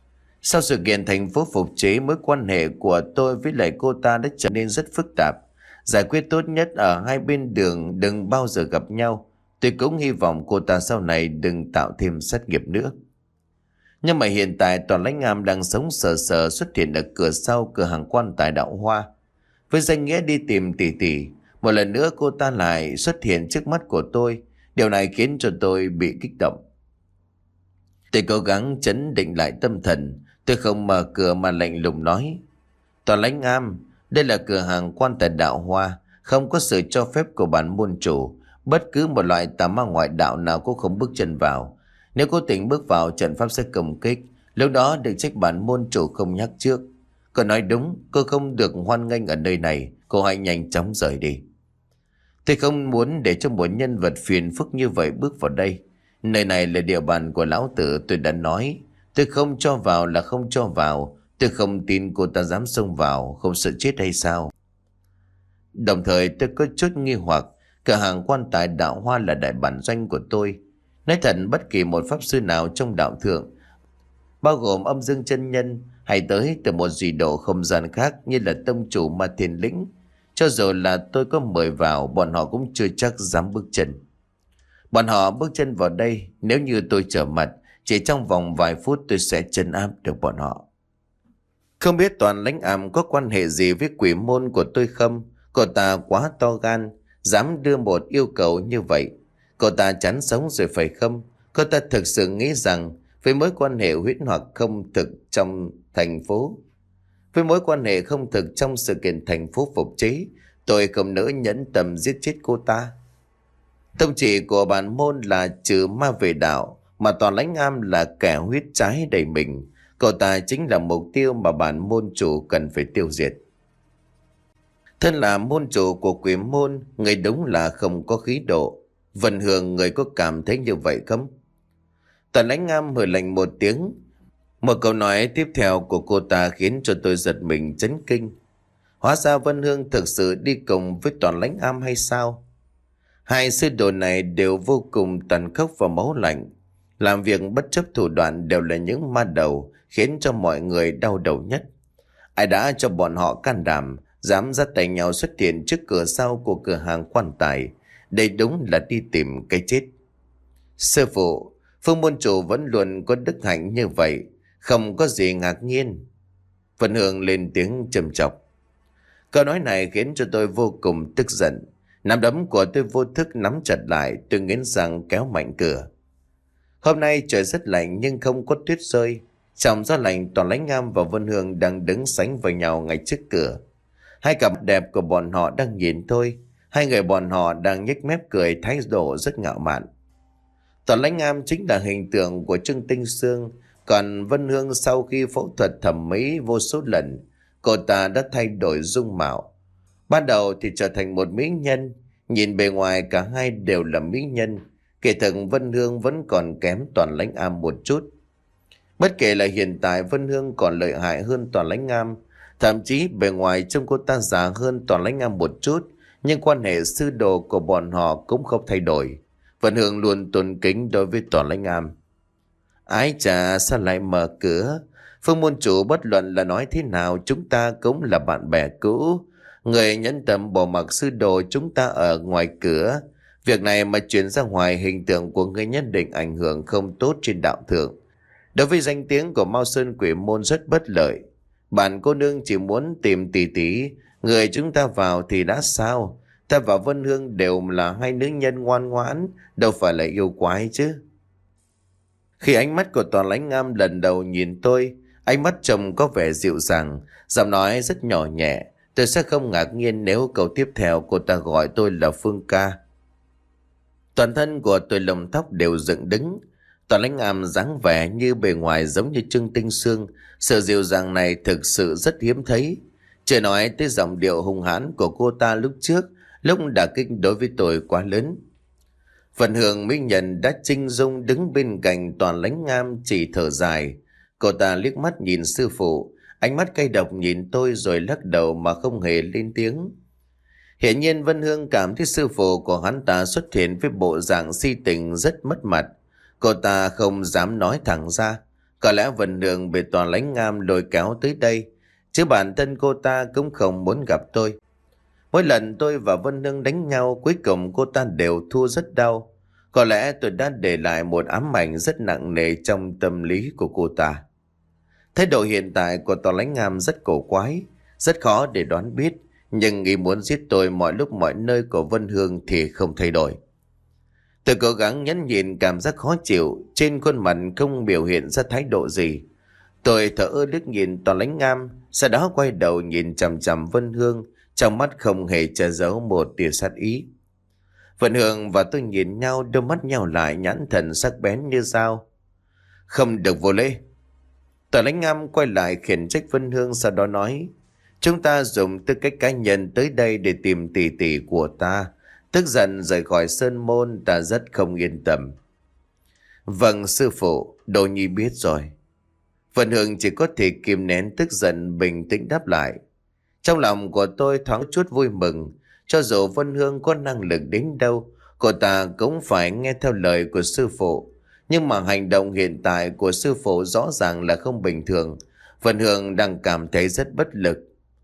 Sau sự kiện thành phố phục chế, mối quan hệ của tôi với lại cô ta đã trở nên rất phức tạp. Giải quyết tốt nhất ở hai bên đường đừng bao giờ gặp nhau. Tôi cũng hy vọng cô ta sau này đừng tạo thêm sát nghiệp nữa. Nhưng mà hiện tại Toàn Lãnh Am đang sống sờ sờ xuất hiện ở cửa sau cửa hàng quan tài Đạo Hoa. Với danh nghĩa đi tìm tỷ tỷ, một lần nữa cô ta lại xuất hiện trước mắt của tôi. Điều này khiến cho tôi bị kích động. Tôi cố gắng trấn định lại tâm thần. Tôi không mở cửa mà lạnh lùng nói: Toàn Lãnh Am, đây là cửa hàng quan tài Đạo Hoa, không có sự cho phép của bản môn chủ. Bất cứ một loại tà ma ngoại đạo nào cũng không bước chân vào. Nếu cố tình bước vào, trận pháp sẽ công kích. Lúc đó được trách bản môn chủ không nhắc trước. Cô nói đúng, cô không được hoan nghênh ở nơi này. Cô hãy nhanh chóng rời đi. Tôi không muốn để cho một nhân vật phiền phức như vậy bước vào đây. Nơi này là địa bàn của lão tử, tôi đã nói. Tôi không cho vào là không cho vào. Tôi không tin cô ta dám xông vào, không sợ chết hay sao? Đồng thời tôi có chút nghi hoặc. Cửa hàng quan tài Đạo Hoa là đại bản doanh của tôi. Nói thật, bất kỳ một pháp sư nào trong đạo thượng, bao gồm âm dương chân nhân hay tới từ một dị độ không gian khác như là tông chủ Ma Thiên Lĩnh, cho dù là tôi có mời vào, bọn họ cũng chưa chắc dám bước chân. Bọn họ bước chân vào đây, nếu như tôi trở mặt, chỉ trong vòng vài phút tôi sẽ trấn áp được bọn họ. Không biết Toàn Lãnh Am có quan hệ gì với quỷ môn của tôi không? Cô ta quá to gan, dám đưa một yêu cầu như vậy. Cô ta chán sống rồi phải không? Cô ta thực sự nghĩ rằng với mối quan hệ huyễn hoặc không thực trong thành phố, với mối quan hệ không thực trong sự kiện thành phố phục chế, tôi không nỡ nhẫn tâm giết chết cô ta. Tông chỉ của bản môn là trừ ma về đạo, mà Toàn Lãnh Am là kẻ huyết trái đầy mình. Cô ta chính là mục tiêu mà bản môn chủ cần phải tiêu diệt. Thân là môn chủ của quỷ môn, người đúng là không có khí độ. Vân Hương, người có cảm thấy như vậy không? Toàn Lãnh Am hừ lạnh một tiếng. Một câu nói tiếp theo của cô ta khiến cho tôi giật mình chấn kinh. Hóa ra Vân Hương thực sự đi cùng với Toàn Lãnh Am hay sao? Hai sư đồ này đều vô cùng tàn khốc và máu lạnh. Làm việc bất chấp thủ đoạn đều là những ma đầu khiến cho mọi người đau đầu nhất. Ai đã cho bọn họ can đảm dám dắt tay nhau xuất hiện trước cửa sau của cửa hàng quan tài? Đây đúng là đi tìm cái chết. Sư phụ, Phương môn chủ vẫn luôn có đức hạnh như vậy, không có gì ngạc nhiên. Vân Hương lên tiếng trầm trọng. Câu nói này khiến cho tôi vô cùng tức giận. Nắm đấm của tôi vô thức nắm chặt lại, tôi nghiến răng kéo mạnh cửa. Hôm nay trời rất lạnh nhưng không có tuyết rơi. Trong gió lạnh, Toàn Lãnh Am và Vân Hương đang đứng sánh vào nhau ngay trước cửa. Hai cặp đẹp của bọn họ đang nhìn tôi. Hai người bọn họ đang nhếch mép cười, thái độ rất ngạo mạn. Toàn Lãnh Am chính là hình tượng của Trương Tinh Sương, còn Vân Hương sau khi phẫu thuật thẩm mỹ vô số lần, cô ta đã thay đổi dung mạo. Ban đầu thì trở thành một mỹ nhân, nhìn bề ngoài cả hai đều là mỹ nhân, kể thực Vân Hương vẫn còn kém Toàn Lãnh Am một chút. Bất kể là hiện tại Vân Hương còn lợi hại hơn Toàn Lãnh Am, thậm chí bề ngoài trông cô ta già hơn Toàn Lãnh Am một chút, nhưng quan hệ sư đồ của bọn họ cũng không thay đổi. Vân Hương luôn tôn kính đối với Toàn Lãnh Am. Ái chà, sao lại mở cửa? Phương môn chủ bất luận là nói thế nào, chúng ta cũng là bạn bè cũ. Người nhẫn tâm bỏ mặc sư đồ chúng ta ở ngoài cửa. Việc này mà chuyển ra ngoài, hình tượng của người nhất định ảnh hưởng không tốt trên đạo thượng. Đối với danh tiếng của Mao Sơn Quỷ Môn rất bất lợi. Bạn cô nương chỉ muốn tìm tỷ tỷ, người chúng ta vào thì đã sao? Ta và Vân Hương đều là hai nữ nhân ngoan ngoãn, đâu phải là yêu quái chứ. Khi ánh mắt của Toàn Lãnh Am lần đầu nhìn tôi, ánh mắt chồng có vẻ dịu dàng, giọng nói rất nhỏ nhẹ. Tôi sẽ không ngạc nhiên nếu câu tiếp theo cô ta gọi tôi là Phương ca. Toàn thân của tôi lông tóc đều dựng đứng. Toàn Lãnh Am dáng vẻ như bề ngoài giống như Trương Tinh Sương. Sự dịu dàng này thực sự rất hiếm thấy. Chưa nói tới giọng điệu hung hãn của cô ta lúc trước, lúc đả kích đối với tôi quá lớn. Phần Hương Mỹ Nhân đã chinh dung đứng bên cạnh Toàn Lãnh Am chỉ thở dài. Cô ta liếc mắt nhìn sư phụ, ánh mắt cay độc nhìn tôi rồi lắc đầu mà không hề lên tiếng. Hiển nhiên Vân Hương cảm thấy sư phụ của hắn ta xuất hiện với bộ dạng si tình rất mất mặt. Cô ta không dám nói thẳng ra. Có lẽ Vân Hương bị Tòa Lãnh Ngam lôi kéo tới đây, chứ bản thân cô ta cũng không muốn gặp tôi. Mỗi lần tôi và Vân Hương đánh nhau, cuối cùng cô ta đều thua rất đau. Có lẽ tôi đã để lại một ám ảnh rất nặng nề trong tâm lý của cô ta. Thái độ hiện tại của Tòa Lãnh Ngam rất cổ quái, rất khó để đoán biết, nhưng ý muốn giết tôi mọi lúc mọi nơi của Vân Hương thì không thay đổi. Tôi cố gắng nhẫn nhịn cảm giác khó chịu, trên khuôn mặt không biểu hiện ra thái độ gì. Tôi thở ơ liếc nhìn Tòa Lãnh Ngam, sau đó quay đầu nhìn chằm chằm Vân Hương, trong mắt không hề che giấu một tia sát ý. Vân Hương và tôi nhìn nhau, đôi mắt nhau lại, nhãn thần sắc bén như dao. Không được vô lễ. Tòa Lãnh Ngam quay lại khiển trách Vân Hương, sau đó nói: chúng ta dùng tư cách cá nhân tới đây để tìm tỷ tỷ của ta. Tức giận rời khỏi sơn môn, ta rất không yên tâm. Vâng sư phụ, Đồ Nhi biết rồi. Vân Hương chỉ có thể kìm nén tức giận, bình tĩnh đáp lại. Trong lòng của tôi thoáng chút vui mừng. Cho dù Vân Hương có năng lực đến đâu, cô ta cũng phải nghe theo lời của sư phụ. Nhưng mà hành động hiện tại của sư phụ rõ ràng là không bình thường. Vân Hương đang cảm thấy rất bất lực.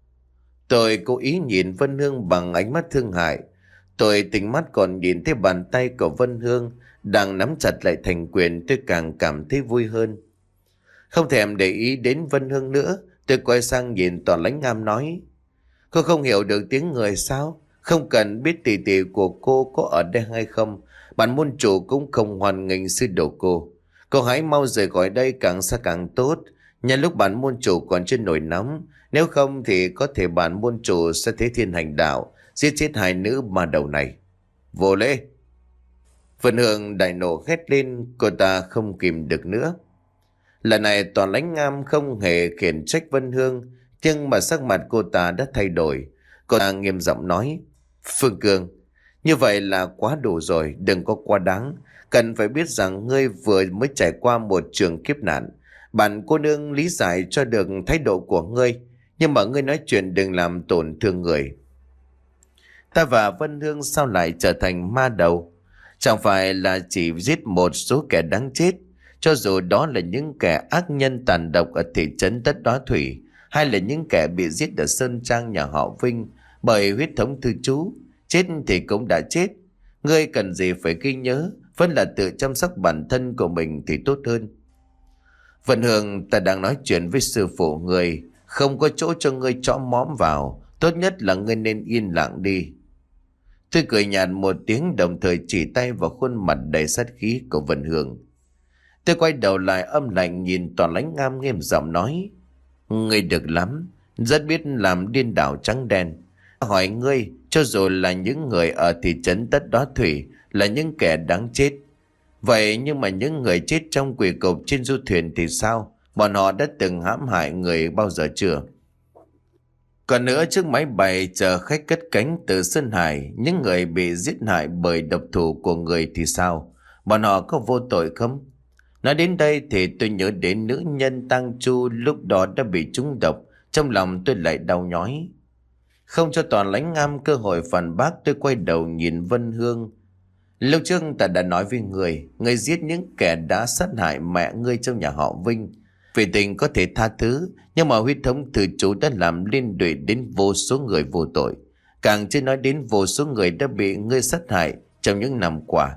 Tôi cố ý nhìn Vân Hương bằng ánh mắt thương hại. Tôi tỉnh mắt còn nhìn thấy bàn tay của Vân Hương đang nắm chặt lại thành quyền, tôi càng cảm thấy vui hơn. Không thèm để ý đến Vân Hương nữa, tôi quay sang nhìn Tòa Lãnh Ngam nói: cô không hiểu được tiếng người sao? Không cần biết tỷ tỷ của cô có ở đây hay không, bản môn chủ cũng không hoan nghênh sư đồ cô. Cô hãy mau rời khỏi đây, càng xa càng tốt, nhân lúc bản môn chủ còn chưa nổi nóng. Nếu không thì có thể bản môn chủ sẽ thế thiên hành đạo, giết chết hai nữ ma đầu này. Vô lễ! Vân Hương đại nộ hét lên, cô ta không kìm được nữa. Lần này Tòa Lãnh Ngam không hề khiển trách Vân Hương, nhưng mà sắc mặt cô ta đã thay đổi. Cô ta nghiêm giọng nói: Phương Cương, như vậy là quá đủ rồi, đừng có quá đáng. Cần phải biết rằng ngươi vừa mới trải qua một trường kiếp nạn. Bản cô nương lý giải cho được thái độ của ngươi, nhưng mà ngươi nói chuyện đừng làm tổn thương người. Ta và Vân Hương sao lại trở thành ma đầu? Chẳng phải là chỉ giết một số kẻ đáng chết, cho dù đó là những kẻ ác nhân tàn độc ở thị trấn Tất Đóa Thủy, hay là những kẻ bị giết ở Sơn Trang nhà họ Vinh bởi huyết thống thư chú. Chết thì cũng đã chết, ngươi cần gì phải ghi nhớ, vẫn là tự chăm sóc bản thân của mình thì tốt hơn. Vân Hương, ta đang nói chuyện với sư phụ ngươi, không có chỗ cho ngươi chõ móm vào, tốt nhất là ngươi nên yên lặng đi. Tôi cười nhạt một tiếng, đồng thời chỉ tay vào khuôn mặt đầy sát khí của Vân Hương. Tôi quay đầu lại âm lạnh nhìn Tòa Lãnh Ngam, nghiêm giọng nói: ngươi được lắm, rất biết làm điên đảo trắng đen. Hỏi ngươi, cho dù là những người ở thị trấn Tất Đóa Thủy là những kẻ đáng chết, vậy nhưng mà những người chết trong quỷ cục trên du thuyền thì sao? Bọn họ đã từng hãm hại người bao giờ chưa? Còn nữa, chiếc máy bay chờ khách cất cánh từ Sơn Hải, những người bị giết hại bởi độc thủ của người thì sao? Bọn họ có vô tội không? Nói đến đây thì tôi nhớ đến nữ nhân Tang Chu lúc đó đã bị trúng độc, trong lòng tôi lại đau nhói. Không cho Tòa Lãnh Ngam cơ hội phản bác, tôi quay đầu nhìn Vân Hương. Lúc trước ta đã nói với người, người giết những kẻ đã sát hại mẹ ngươi trong nhà họ Vinh. Vì tình có thể tha thứ, nhưng mà huyết thống từ chú đã làm liên lụy đến vô số người vô tội. Càng chưa nói đến vô số người đã bị ngươi sát hại trong những năm qua.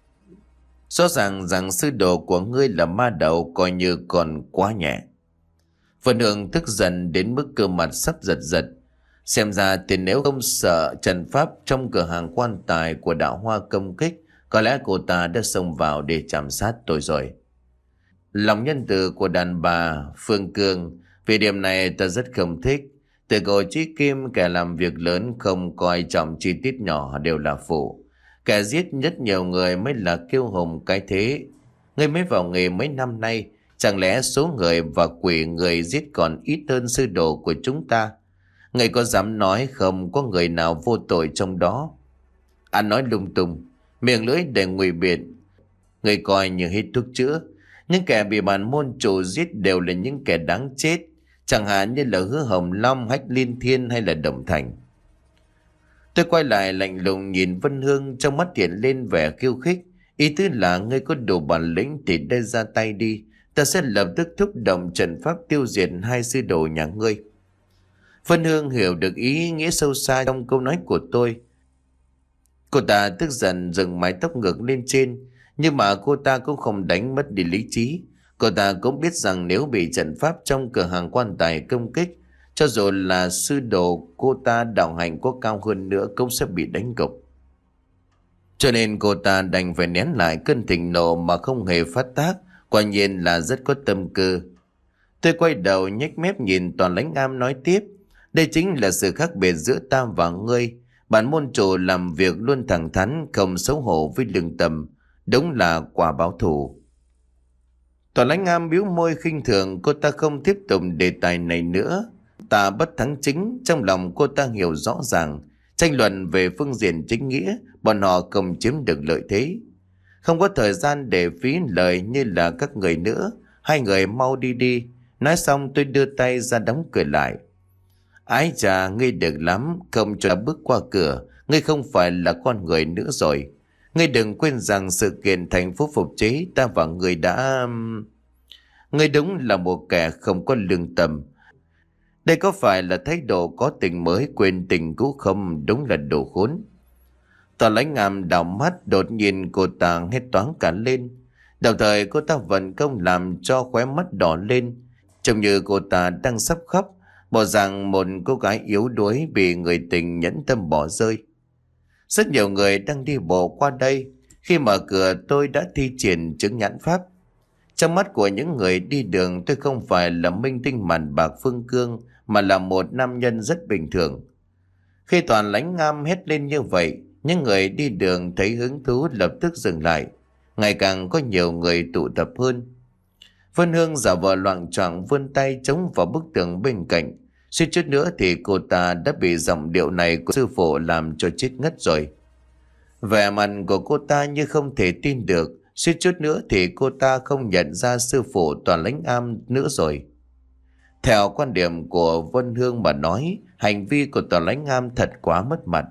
Rõ ràng rằng sư đồ của ngươi là ma đầu coi như còn quá nhẹ. Vân Hương tức giận đến mức cơ mặt sắp giật giật. Xem ra thì nếu không sợ trần pháp trong cửa hàng quan tài của đạo Hoa công kích, có lẽ cô ta đã xông vào để chạm sát tôi rồi. Lòng nhân từ của đàn bà Phương Cương, vì điểm này ta rất không thích. Từ cổ chí kim, kẻ làm việc lớn không coi trọng chi tiết nhỏ đều là phụ. Kẻ giết rất nhiều người mới là kiêu hùng cái thế. Ngươi mới vào nghề mấy năm nay, chẳng lẽ số người và quỷ người giết còn ít hơn sư đồ của chúng ta? Ngươi có dám nói không có người nào vô tội trong đó? Anh nói lung tung, miệng lưỡi để ngụy biện. Ngươi coi như hết thuốc chữa. Những kẻ bị bản môn chủ giết đều là những kẻ đáng chết, chẳng hạn như là Hứa Hồng Long, Hách Liên Thiên hay là Đồng Thành. Tôi quay lại lạnh lùng nhìn Vân Hương, trong mắt hiện lên vẻ khiêu khích. Ý tứ là ngươi có đủ bản lĩnh thì đưa ra tay đi, ta sẽ lập tức thúc động trận pháp tiêu diệt hai sư đồ nhà ngươi. Vân Hương hiểu được ý nghĩa sâu xa trong câu nói của tôi. Cô ta tức giận dựng mái tóc ngược lên trên, nhưng mà cô ta cũng không đánh mất đi lý trí. Cô ta cũng biết rằng nếu bị trận pháp trong cửa hàng quan tài công kích, cho dù là sư đồ cô ta đạo hạnh có cao hơn nữa cũng sẽ bị đánh gục. Cho nên cô ta đành phải nén lại cơn thịnh nộ mà không hề phát tác, quả nhiên là rất có tâm cơ. Tôi quay đầu nhếch mép nhìn Toàn Lãnh Am nói tiếp, đây chính là sự khác biệt giữa ta và ngươi. Bản môn chủ làm việc luôn thẳng thắn, không xấu hổ với lương tâm, đúng là quả báo thù. Toàn Lãnh Am bĩu môi khinh thường, cô ta không tiếp tục đề tài này nữa. Ta bất thắng chính, trong lòng cô ta hiểu rõ ràng, tranh luận về phương diện chính nghĩa, bọn họ không chiếm được lợi thế. Không có thời gian để phí lời như là các người nữa, hai người mau đi đi. Nói xong tôi đưa tay ra đóng cửa lại. Ái chà, ngươi được lắm, không cho ta bước qua cửa, ngươi không phải là con người nữa rồi. Ngươi đừng quên rằng sự kiện thành phố phục chế ta và ngươi đã... Ngươi đúng là một kẻ không có lương tâm. Đây có phải là thái độ có tình mới quên tình cũ không? Đúng là đồ khốn. Toàn Lãnh Am đảo mắt, đột nhiên cô ta hét toáng cả lên. Đồng thời cô ta vận công làm cho khóe mắt đỏ lên, trông như cô ta đang sắp khóc, bộ dạng một cô gái yếu đuối bị người tình nhẫn tâm bỏ rơi. Rất nhiều người đang đi bộ qua đây. Khi mở cửa tôi đã thi triển chứng nhãn pháp. Trong mắt của những người đi đường, tôi không phải là minh tinh màn bạc phương cương, mà là một nam nhân rất bình thường. Khi Toàn Lãnh Am hét lên như vậy, những người đi đường thấy hứng thú lập tức dừng lại. Ngày càng có nhiều người tụ tập hơn. Vân Hương giả vờ loạng choạng vươn tay chống vào bức tường bên cạnh. Suýt chút nữa thì cô ta đã bị giọng điệu này của sư phụ làm cho chết ngất rồi. Vẻ mặt của cô ta như không thể tin được. Suýt chút nữa thì cô ta không nhận ra sư phụ Toàn Lãnh Am nữa rồi. Theo quan điểm của Vân Hương mà nói, hành vi của Toàn Lãnh Am thật quá mất mặt.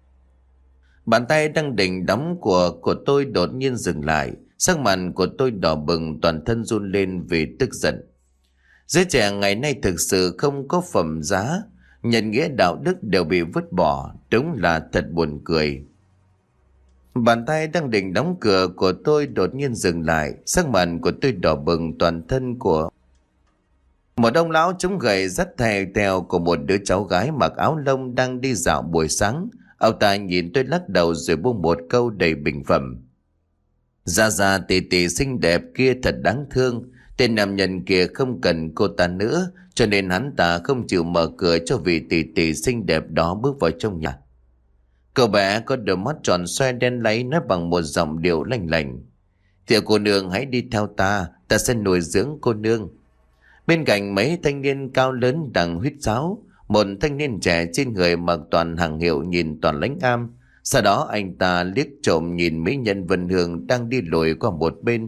Bàn tay đang định đóng của của tôi đột nhiên dừng lại. Sắc mặt của tôi đỏ bừng, toàn thân run lên vì tức giận. Giới trẻ ngày nay thực sự không có phẩm giá, nhân nghĩa đạo đức đều bị vứt bỏ, đúng là thật buồn cười. Bàn tay đang định đóng cửa của tôi đột nhiên dừng lại, sắc mặt của tôi đỏ bừng, toàn thân của một ông lão chống gậy dắt theo theo của một đứa cháu gái mặc áo lông đang đi dạo buổi sáng. Ông ta nhìn tôi lắc đầu rồi buông một câu đầy bình phẩm. Già già tỉ tỉ xinh đẹp kia thật đáng thương. Tên nam nhân kia không cần cô ta nữa, cho nên hắn ta không chịu mở cửa cho vị tỉ tỉ xinh đẹp đó bước vào trong nhà. Cậu bé có đôi mắt tròn xoe đen láy nói bằng một giọng điệu lanh lành. Tiểu cô nương hãy đi theo ta, ta sẽ nuôi dưỡng cô nương. Bên cạnh mấy thanh niên cao lớn đang huýt sáo, một thanh niên trẻ trên người mặc toàn hàng hiệu nhìn Toàn Lãnh Am. Sau đó anh ta liếc trộm nhìn mỹ nhân Vân Hương đang đi lùi qua một bên.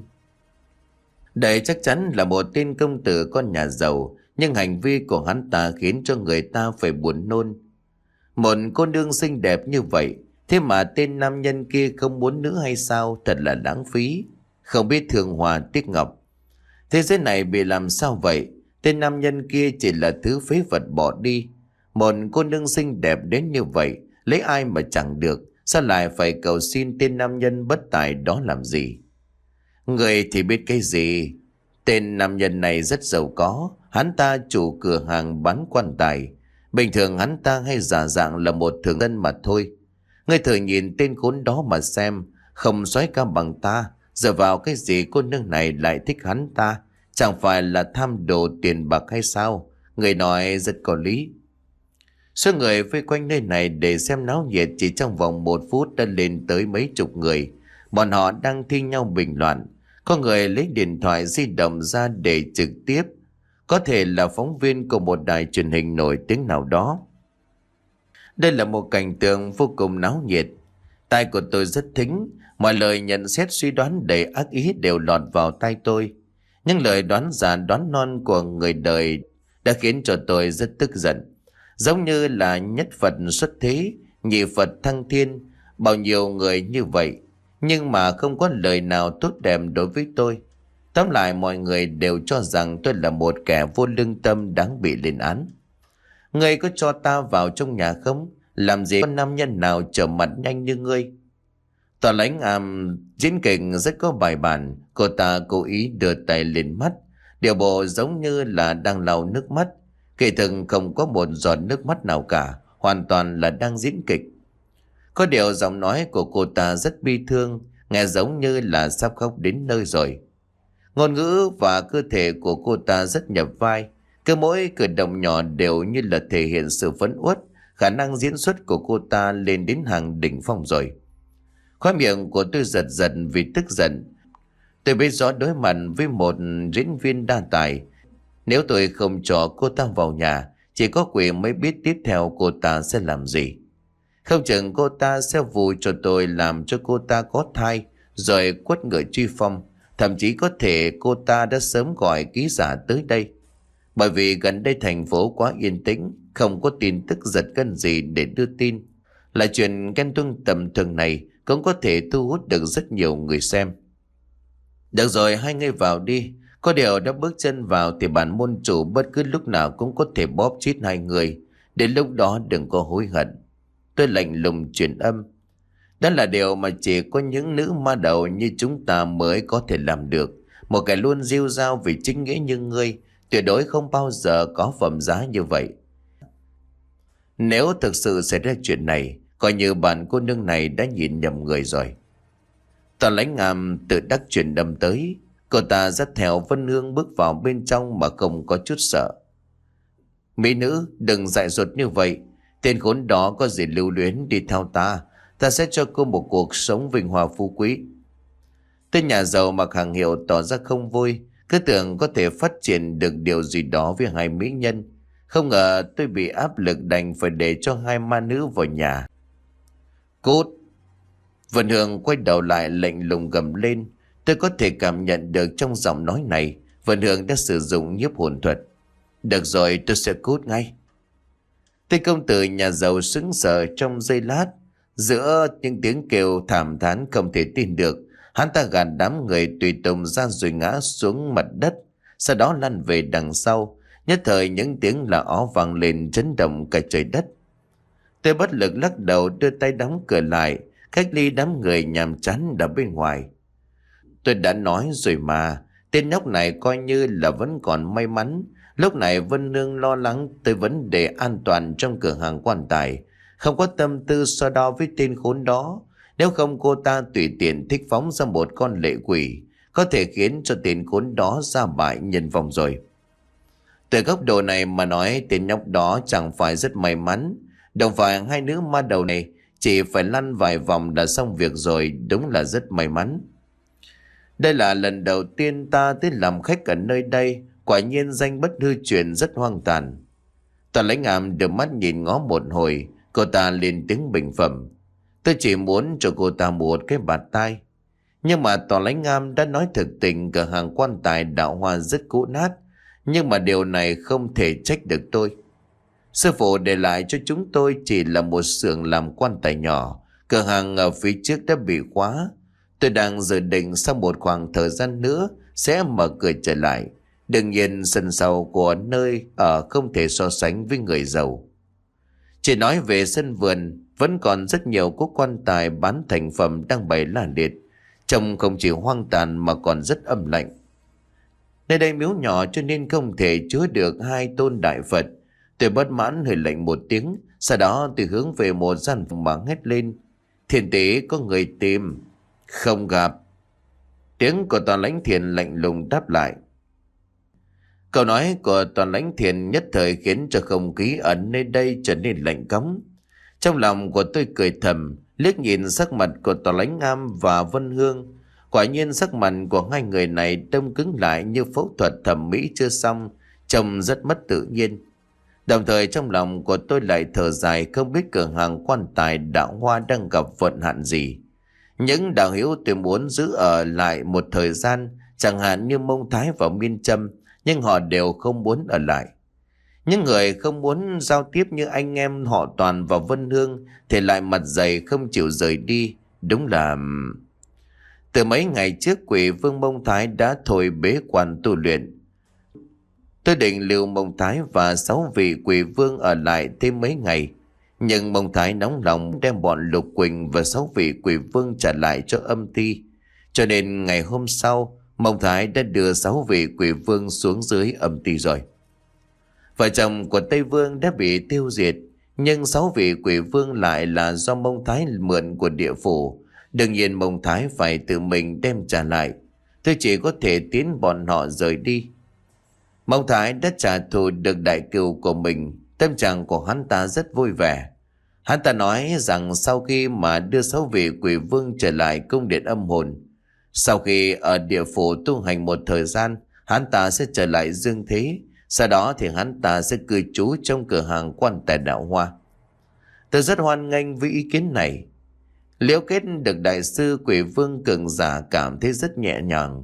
Đây chắc chắn là một tên công tử con nhà giàu, nhưng hành vi của hắn ta khiến cho người ta phải buồn nôn. Một cô nương xinh đẹp như vậy, thế mà tên nam nhân kia không muốn nữa hay sao? Thật là lãng phí, không biết thương hòa tiếc ngọc. Thế giới này bị làm sao vậy? Tên nam nhân kia chỉ là thứ phế vật bỏ đi. Một cô nương xinh đẹp đến như vậy, lấy ai mà chẳng được, sao lại phải cầu xin tên nam nhân bất tài đó làm gì? Người thì biết cái gì? Tên nam nhân này rất giàu có, hắn ta chủ cửa hàng bán quan tài. Bình thường hắn ta hay giả dạng là một thường dân mà thôi. Ngươi thử nhìn tên khốn đó mà xem, không soái ca bằng ta, dựa vào cái gì cô nương này lại thích hắn ta? Chẳng phải là tham đồ tiền bạc hay sao? Người nói rất có lý. Số người vây quanh nơi này để xem náo nhiệt chỉ trong vòng một phút đã lên tới mấy chục người. Bọn họ đang thi nhau bình loạn. Có người lấy điện thoại di động ra để trực tiếp. Có thể là phóng viên của một đài truyền hình nổi tiếng nào đó. Đây là một cảnh tượng vô cùng náo nhiệt. Tai của tôi rất thính. Mọi lời nhận xét suy đoán đầy ác ý đều lọt vào tai tôi. Những lời đoán già đoán non của người đời đã khiến cho tôi rất tức giận. Giống như là nhất Phật xuất thế, nhị Phật thăng thiên, bao nhiêu người như vậy, nhưng mà không có lời nào tốt đẹp đối với tôi. Tóm lại mọi người đều cho rằng tôi là một kẻ vô lương tâm đáng bị lên án. Ngươi có cho ta vào trong nhà không? Làm gì có nam nhân nào trở mặt nhanh như ngươi? Tòa lãnh am diễn kịch rất có bài bản. Cô ta cố ý đưa tay lên mắt, điều bộ giống như là đang lau nước mắt. Kỳ thực không có một giọt nước mắt nào cả, hoàn toàn là đang diễn kịch. Có điều giọng nói của cô ta rất bi thương, nghe giống như là sắp khóc đến nơi rồi. Ngôn ngữ và cơ thể của cô ta rất nhập vai, cứ mỗi cử động nhỏ đều như là thể hiện sự phấn uất. Khả năng diễn xuất của cô ta lên đến hàng đỉnh phong rồi. Khóe miệng của tôi giật giật vì tức giận. Tôi biết rõ đối mặt với một diễn viên đa tài, nếu tôi không cho cô ta vào nhà, chỉ có quỷ mới biết tiếp theo cô ta sẽ làm gì. Không chừng cô ta sẽ vùi cho tôi, làm cho cô ta có thai, rồi quất ngựa truy phong. Thậm chí có thể cô ta đã sớm gọi ký giả tới đây. Bởi vì gần đây thành phố quá yên tĩnh, không có tin tức giật gân gì để đưa tin. Là chuyện ghen tuông tầm thường này cũng có thể thu hút được rất nhiều người xem. Được rồi, hai người vào đi. Có điều đã bước chân vào thì bản môn chủ bất cứ lúc nào cũng có thể bóp chết hai người. Đến lúc đó đừng có hối hận. Tôi lạnh lùng truyền âm. Đó là điều mà chỉ có những nữ ma đầu như chúng ta mới có thể làm được. Một kẻ luôn rêu rao vì chính nghĩa như ngươi, tuyệt đối không bao giờ có phẩm giá như vậy. Nếu thực sự xảy ra chuyện này, coi như bạn cô nương này đã nhìn nhầm người rồi. Tòa lãnh ngàm tự đắc truyền đâm tới. Cô ta dắt theo Vân Hương bước vào bên trong mà không có chút sợ. Mỹ nữ, đừng dại dột như vậy. Tên khốn đó có gì lưu luyến đi theo ta. Ta sẽ cho cô một cuộc sống vinh hoa phú quý. Tên nhà giàu mặc hàng hiệu tỏ ra không vui, cứ tưởng có thể phát triển được điều gì đó với hai mỹ nhân. Không ngờ tôi bị áp lực đành phải để cho hai ma nữ vào nhà. Cút! Vân Hương quay đầu lại lạnh lùng gầm lên. Tôi có thể cảm nhận được trong giọng nói này Vân Hương đã sử dụng nhiếp hồn thuật. Được rồi, tôi sẽ cút ngay. Tên công tử nhà giàu sững sờ trong giây lát. Giữa những tiếng kêu thảm thán không thể tin được, hắn ta gạt đám người tùy tùng ra rồi ngã xuống mặt đất, sau đó lăn về đằng sau. Nhất thời những tiếng là ó vang lên chấn động cả trời đất. Tôi bất lực lắc đầu đưa tay đóng cửa lại, cách ly đám người nhàm chán ở bên ngoài. Tôi đã nói rồi mà, tên nhóc này coi như là vẫn còn may mắn. Lúc này Vân Nương lo lắng tới vấn đề an toàn trong cửa hàng quan tài, không có tâm tư so đo với tên khốn đó. Nếu không cô ta tùy tiện thích phóng ra một con lệ quỷ, có thể khiến cho tên khốn đó ra bại nhân vong rồi. Từ góc độ này mà nói, tên nhóc đó chẳng phải rất may mắn. Đồng phải hai nữ ma đầu này chỉ phải lăn vài vòng đã xong việc rồi, đúng là rất may mắn. Đây là lần đầu tiên ta tới làm khách ở nơi đây, quả nhiên danh bất hư truyền, rất hoang tàn. Tòa lãnh ngàm đưa mắt nhìn ngó một hồi, cô ta lên tiếng bình phẩm. Tôi chỉ muốn cho cô ta một cái bạt tai. Nhưng mà tòa lãnh ngàm đã nói thực tình cửa hàng quan tài Đạo Hoa rất cũ nát. Nhưng mà điều này không thể trách được tôi. Sư phụ để lại cho chúng tôi chỉ là một xưởng làm quan tài nhỏ. Cửa hàng ở phía trước đã bị khóa. Tôi đang dự định sau một khoảng thời gian nữa sẽ mở cửa trở lại. Đương nhiên sân sau của nơi ở không thể so sánh với người giàu. Chỉ nói về sân vườn, vẫn còn rất nhiều các quan tài bán thành phẩm đang bày la liệt. Trông không chỉ hoang tàn mà còn rất âm lạnh. Nơi đây miếu nhỏ cho nên không thể chứa được hai tôn đại Phật. Tôi bất mãn hơi lạnh một tiếng, sau đó tôi hướng về một gian phòng mà hét lên. Thiền tỷ, có người tìm. Không gặp. Tiếng của Toàn Lãnh Thiền lạnh lùng đáp lại. Câu nói của Toàn Lãnh Thiền nhất thời khiến cho không khí ở nơi đây trở nên lạnh cóng. Trong lòng của tôi cười thầm, liếc nhìn sắc mặt của Toàn Lãnh Am và Vân Hương. Quả nhiên sắc mặt của hai người này đông cứng lại như phẫu thuật thẩm mỹ chưa xong, trông rất mất tự nhiên. Đồng thời trong lòng của tôi lại thở dài, không biết cửa hàng quan tài Đạo Hoa đang gặp vận hạn gì. Những đạo hữu tôi muốn giữ ở lại một thời gian, chẳng hạn như Mông Thái và Miên Trâm, nhưng họ đều không muốn ở lại. Những người không muốn giao tiếp như anh em họ Toàn và Vân Hương thì lại mặt dày không chịu rời đi. Đúng là... Từ mấy ngày trước quỷ vương Mông Thái đã thôi bế quan tu luyện. Tôi định lưu Mông Thái và sáu vị quỷ vương ở lại thêm mấy ngày. Nhưng Mông Thái nóng lòng đem bọn Lục Quỳnh và sáu vị quỷ vương trả lại cho âm ty. Cho nên ngày hôm sau, Mông Thái đã đưa sáu vị quỷ vương xuống dưới âm ty rồi. Vợ chồng của Tây Vương đã bị tiêu diệt, nhưng sáu vị quỷ vương lại là do Mông Thái mượn của địa phủ. Đương nhiên Mông Thái phải tự mình đem trả lại. Tôi chỉ có thể tiến bọn họ rời đi. Mông Thái đã trả thù được đại cừu của mình. Tâm trạng của hắn ta rất vui vẻ. Hắn ta nói rằng sau khi mà đưa sáu vị quỷ vương trở lại cung điện âm hồn, sau khi ở địa phủ tu hành một thời gian, hắn ta sẽ trở lại dương thế. Sau đó thì hắn ta sẽ cư trú trong cửa hàng Quan Tài Đạo Hoa. Tôi rất hoan nghênh với ý kiến này. Liễu Kết được đại sư quỷ vương cường giả cảm thấy rất nhẹ nhàng.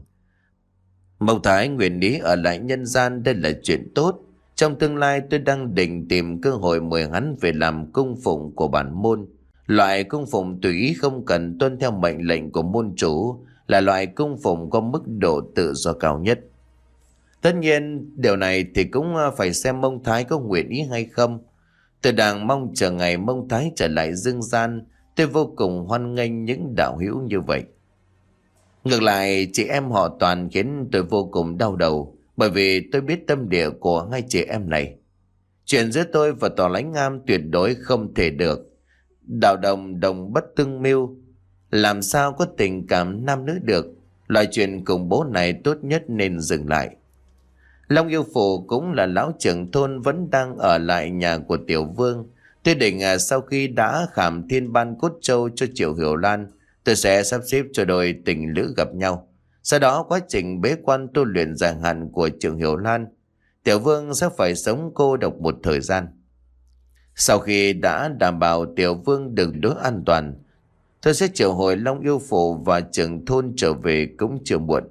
Mông Thái nguyện ý ở lại nhân gian, đây là chuyện tốt. Trong tương lai tôi đang định tìm cơ hội mời hắn về làm cung phụng của bản môn. Loại cung phụng tùy ý không cần tuân theo mệnh lệnh của môn chủ, là loại cung phụng có mức độ tự do cao nhất. Tất nhiên điều này thì cũng phải xem Mông Thái có nguyện ý hay không. Tôi đang mong chờ ngày Mông Thái trở lại dương gian. Tôi vô cùng hoan nghênh những đạo hữu như vậy. Ngược lại chị em họ Toàn khiến tôi vô cùng đau đầu, bởi vì tôi biết tâm địa của hai chị em này. Chuyện giữa tôi và Tòa Lãnh Am tuyệt đối không thể được. Đạo đồng đồng bất tương mưu, làm sao có tình cảm nam nữ được. Loại chuyện cùng bố này tốt nhất nên dừng lại. Long Yêu Phủ cũng là lão trưởng thôn vẫn đang ở lại nhà của Tiểu Vương. Tôi định à, sau khi đã khảm thiên ban cốt châu cho Triệu Hiểu Lan, tôi sẽ sắp xếp cho đôi tình lữ gặp nhau. Sau đó quá trình bế quan tu luyện dài hạn của Triệu Hiểu Lan, Tiểu Vương sẽ phải sống cô độc một thời gian. Sau khi đã đảm bảo Tiểu Vương được đối an toàn, tôi sẽ triệu hồi Long Yêu Phủ và trưởng thôn trở về cũng chưa muộn.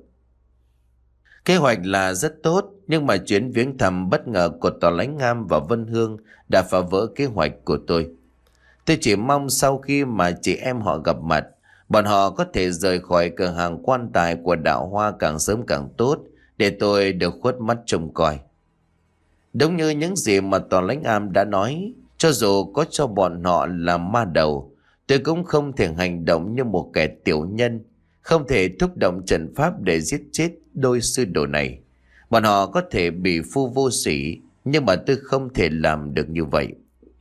Kế hoạch là rất tốt, nhưng mà chuyến viếng thăm bất ngờ của Tòa Lãnh Am và Vân Hương đã phá vỡ kế hoạch của tôi. Tôi chỉ mong sau khi mà chị em họ gặp mặt, bọn họ có thể rời khỏi cửa hàng quan tài của Đạo Hoa càng sớm càng tốt, để tôi được khuất mắt trông coi. Đúng như những gì mà Tòa Lãnh Am đã nói, cho dù có cho bọn họ làm ma đầu, tôi cũng không thể hành động như một kẻ tiểu nhân, không thể thúc động trận pháp để giết chết đôi sư đồ này. Bọn họ có thể bị phu vô sĩ, nhưng mà tôi không thể làm được như vậy.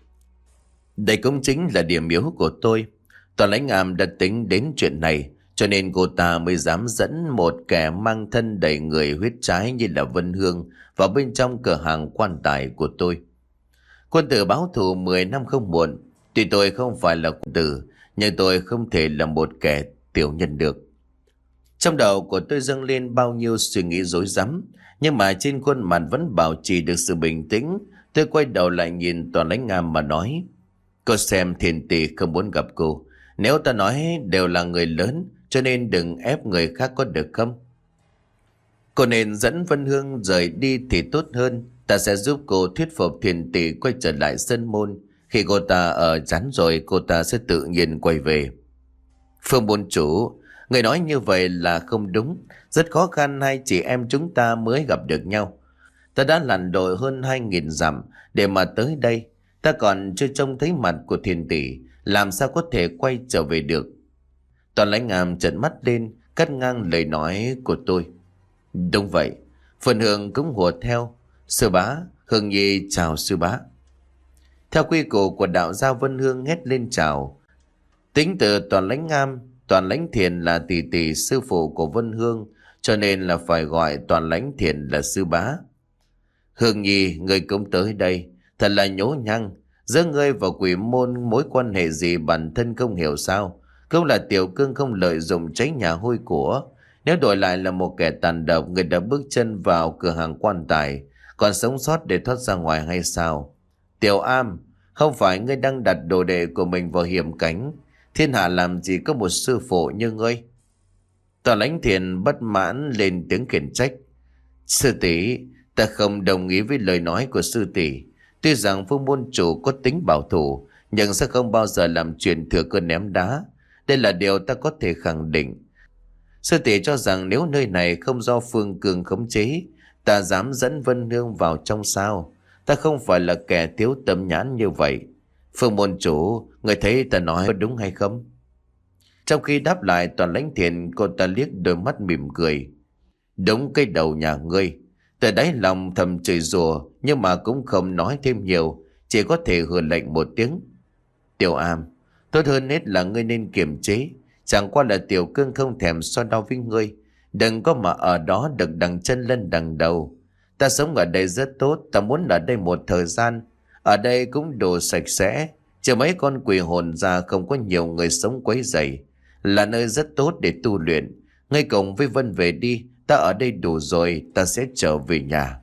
Đây cũng chính là điểm yếu của tôi. Tòa Lãnh Am đã tính đến chuyện này, cho nên cô ta mới dám dẫn một kẻ mang thân đầy người huyết trái như là Vân Hương vào bên trong cửa hàng quan tài của tôi. Quân tử báo thù mười năm không muộn. Tuy tôi không phải là quân tử, nhưng tôi không thể là một kẻ tiểu nhân được. Trong đầu của tôi dâng lên bao nhiêu suy nghĩ rối rắm, nhưng mà trên khuôn mặt vẫn bảo trì được sự bình tĩnh. Tôi quay đầu lại nhìn Tòa Lãnh Am mà nói: Cô xem Thiền Tỷ không muốn gặp cô. Nếu ta nói đều là người lớn, cho nên đừng ép người khác có được không? Cô nên dẫn Vân Hương rời đi thì tốt hơn. Ta sẽ giúp cô thuyết phục Thiền Tỷ quay trở lại sân môn. Khi cô ta ở chán rồi, cô ta sẽ tự nhiên quay về. Phương môn chủ, người nói như vậy là không đúng. Rất khó khăn hai chị em chúng ta mới gặp được nhau. Ta đã lặn lội hơn hai nghìn dặm để mà tới đây. Ta còn chưa trông thấy mặt của Thiền Tỷ, làm sao có thể quay trở về được? Toàn Lãnh Am trợn mắt lên, cắt ngang lời nói của tôi. Đúng vậy. Phần Hương cũng hùa theo. Sư bá, Hương Nhi chào sư bá. Theo quy củ của đạo gia, Vân Hương hét lên chào. Tính từ Toàn Lãnh Am, Toàn Lãnh Thiền là tỷ tỷ sư phụ của Vân Hương, cho nên là phải gọi Toàn Lãnh Thiền là sư bá. Hương Nhi, ngươi cũng tới đây, thật là nhố nhăng. Giữa ngươi và quỷ môn mối quan hệ gì bản thân không hiểu sao? Cũng là tiểu cương không lợi dụng cháy nhà hôi của. Nếu đổi lại là một kẻ tàn độc, người đã bước chân vào cửa hàng quan tài, còn sống sót để thoát ra ngoài hay sao? Tiểu Am, không phải ngươi đang đặt đồ đệ của mình vào hiểm cảnh. Thiên hạ làm gì có một sư phụ như ngươi? Tòa Lãnh Thiền bất mãn lên tiếng khiển trách. Sư tỷ, ta không đồng ý với lời nói của sư tỷ. Tuy rằng Phương môn chủ có tính bảo thủ, nhưng sẽ không bao giờ làm chuyện thừa cơ ném đá. Đây là điều ta có thể khẳng định. Sư tỷ cho rằng nếu nơi này không do Phương Cường khống chế, ta dám dẫn Vân Nương vào trong sao? Ta không phải là kẻ thiếu tâm nhãn như vậy. Phương môn chủ, người thấy ta nói có đúng hay không? Trong khi đáp lại Toàn Lãnh Thiền, cô ta liếc đôi mắt mỉm cười. Đúng cái đầu nhà ngươi. Từ đáy lòng thầm chửi rủa, nhưng mà cũng không nói thêm nhiều, chỉ có thể hừ lạnh một tiếng. Tiểu Am, tốt hơn hết là ngươi nên kiềm chế. Chẳng qua là Tiểu Cương không thèm so đo với ngươi. Đừng có mà ở đó được đằng chân lên đằng đầu. Ta sống ở đây rất tốt, ta muốn ở đây một thời gian. Ở đây cũng đồ sạch sẽ, chờ mấy con quỷ hồn ra, không có nhiều người sống quấy rầy, là nơi rất tốt để tu luyện. Ngươi cùng với Vân về đi, ta ở đây đủ rồi, ta sẽ trở về nhà.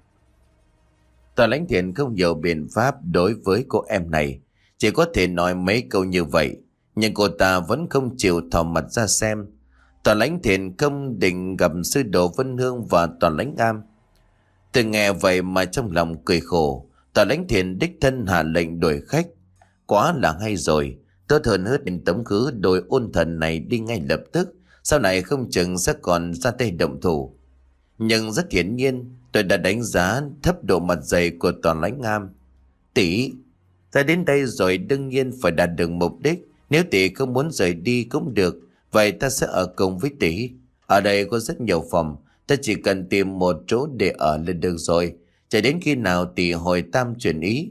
Tòa Lãnh Thiền không nhiều biện pháp đối với cô em này, chỉ có thể nói mấy câu như vậy, nhưng cô ta vẫn không chịu thò mặt ra xem. Tòa Lãnh Thiền không định gặp sư đồ Vân Hương và Tòa Lãnh Am. Từ nghe vậy mà trong lòng cười khổ. Tòa Lãnh Thiền đích thân hạ lệnh đuổi khách. Quá là hay rồi, tốt hơn hết mình tống khứ đôi ôn thần này đi ngay lập tức, sau này không chừng sẽ còn ra tay động thủ. Nhưng rất hiển nhiên tôi đã đánh giá thấp độ mặt dày của Toàn Lãnh Am. Tỷ, ta đến đây rồi đương nhiên phải đạt được mục đích. Nếu tỷ không muốn rời đi cũng được, vậy ta sẽ ở cùng với tỷ. Ở đây có rất nhiều phòng, ta chỉ cần tìm một chỗ để ở là được rồi, cho đến khi nào tỷ hồi tam chuyển ý.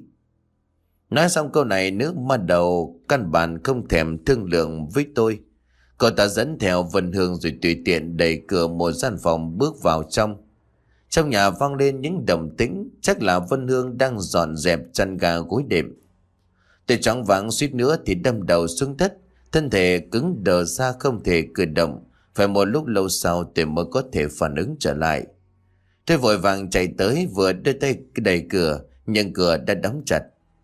Nói xong câu này, nữ ma đầu căn bản không thèm thương lượng với tôi. Cô ta dẫn theo Vân Hương rồi tùy tiện đẩy cửa một gian phòng bước vào trong. Trong nhà vang lên những động tĩnh, chắc là Vân Hương đang dọn dẹp chăn gà gối đệm. Tôi choáng váng suýt nữa thì đâm đầu xuống đất, thân thể cứng đờ ra không thể cử động, phải một lúc lâu sau tôi mới có thể phản ứng trở lại. Tôi vội vàng chạy tới, vừa đưa tay đẩy cửa, nhưng cửa đã đóng chặt.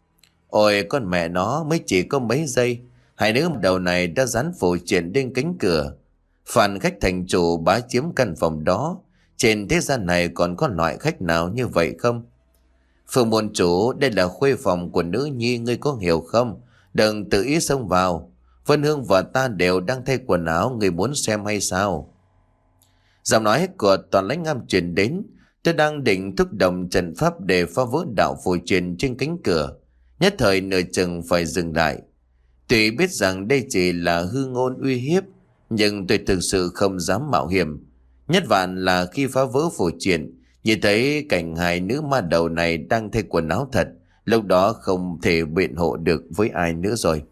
Ôi con mẹ nó, mới chỉ có mấy giây, hai đứa đầu này đã dán phụ triện lên cánh cửa. Phản khách thành chủ bá chiếm căn phòng đó. Trên thế gian này còn có loại khách nào như vậy không? Phương môn chủ, đây là khuê phòng của nữ nhi, ngươi có hiểu không? Đừng tự ý xông vào. Vân Hương và ta đều đang thay quần áo, ngươi muốn xem hay sao? Giọng nói của Toàn Lãnh Am truyền đến. Tôi đang định thúc động trận pháp để phá vỡ đạo phù truyền trên cánh cửa, nhất thời nửa chừng phải dừng lại. Tuy biết rằng đây chỉ là hư ngôn uy hiếp, nhưng tôi thực sự không dám mạo hiểm. Nhất vạn là khi phá vỡ phù truyền, nhìn thấy cảnh hai nữ ma đầu này đang thay quần áo thật, lúc đó không thể biện hộ được với ai nữa rồi.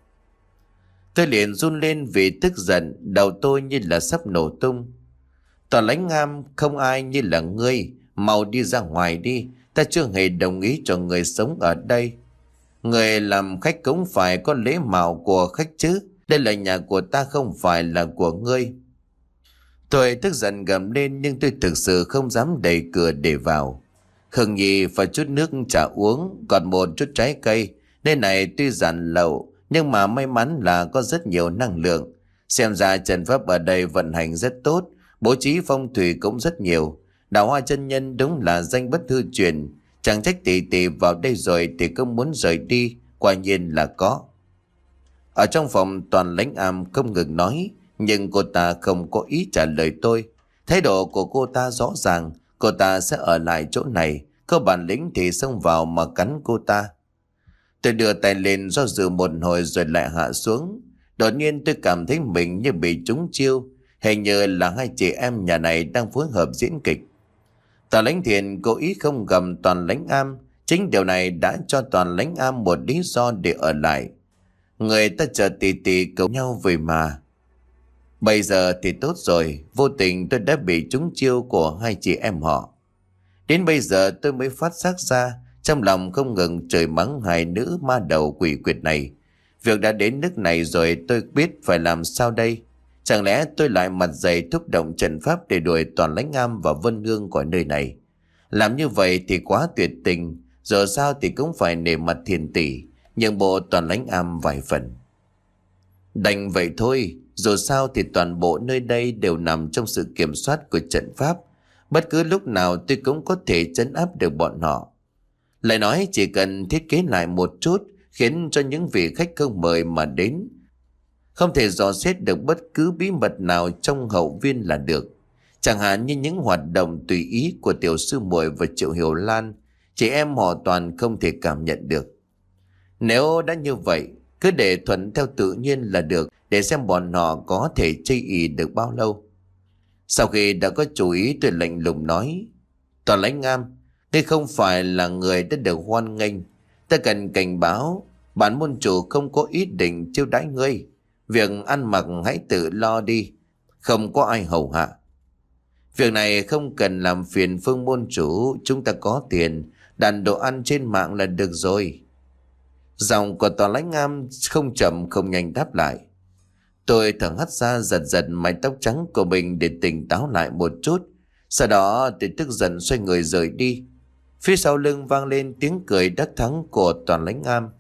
Tôi liền run lên vì tức giận, đầu tôi như là sắp nổ tung. Toàn Lãnh Am, không ai như là ngươi, mau đi ra ngoài đi, ta chưa hề đồng ý cho người sống ở đây. Người làm khách cũng phải có lễ mạo của khách chứ, đây là nhà của ta không phải là của ngươi. Tôi tức giận gầm lên, nhưng tôi thực sự không dám đẩy cửa để vào. Khương Nhi phải chút nước trà uống, còn một chút trái cây. Nơi này tuy giản lậu, nhưng mà may mắn là có rất nhiều năng lượng. Xem ra trận pháp ở đây vận hành rất tốt, bố trí phong thủy cũng rất nhiều. Đạo Hoa chân nhân đúng là danh bất hư truyền. Chẳng trách tỷ tỷ vào đây rồi thì không muốn rời đi, quả nhiên là có. Ở trong phòng Toàn Lãnh Am không ngừng nói, nhưng cô ta không có ý trả lời tôi. Thái độ của cô ta rõ ràng, cô ta sẽ ở lại chỗ này, có bản lĩnh thì xông vào mà cắn cô ta. Tôi đưa tay lên do dự một hồi rồi lại hạ xuống. Đột nhiên tôi cảm thấy mình như bị trúng chiêu, hình như là hai chị em nhà này đang phối hợp diễn kịch. Toàn Lãnh Thiền cố ý không gầm Toàn Lãnh Am, chính điều này đã cho Toàn Lãnh Am một lý do để ở lại. Người ta chờ tỷ tỷ cầu nhau về mà. Bây giờ thì tốt rồi, vô tình tôi đã bị trúng chiêu của hai chị em họ. Đến bây giờ tôi mới phát giác ra, trong lòng không ngừng chửi mắng hai nữ ma đầu quỷ quyệt này. Việc đã đến nước này rồi, tôi biết phải làm sao đây. Chẳng lẽ tôi lại mặt dày thúc động trận pháp để đuổi Toàn Lãnh Am và Vân Hương khỏi nơi này? Làm như vậy thì quá tuyệt tình, giờ sao thì cũng phải nể mặt Thiền tỷ, nhường bộ Toàn Lãnh Am vài phần. Đành vậy thôi, dù sao thì toàn bộ nơi đây đều nằm trong sự kiểm soát của trận pháp. Bất cứ lúc nào tôi cũng có thể trấn áp được bọn họ. Lại nói chỉ cần thiết kế lại một chút, khiến cho những vị khách không mời mà đến Không thể dò xét được bất cứ bí mật nào trong hậu viên là được. Chẳng hạn như những hoạt động tùy ý của tiểu sư muội và Triệu Hiểu Lan, chị em họ Toàn không thể cảm nhận được. Nếu đã như vậy, cứ để thuận theo tự nhiên là được, để xem bọn họ có thể chây ỳ được bao lâu. Sau khi đã có chủ ý, tôi lạnh lùng nói: Toàn Lãnh Am, đây không phải là người đã được hoan nghênh. Ta cần cảnh báo, bản môn chủ không có ý định chiêu đãi ngươi. Việc ăn mặc hãy tự lo đi, không có ai hầu hạ. Việc này không cần làm phiền Phương môn chủ, chúng ta có tiền, đặt đồ ăn trên mạng là được rồi. Giọng của Toàn Lãnh Am không chậm không nhanh đáp lại. Tôi thở hắt ra, giật giật mái tóc trắng của mình để tỉnh táo lại một chút. Sau đó tôi tức giận xoay người rời đi. Phía sau lưng vang lên tiếng cười đắc thắng của Toàn Lãnh Am.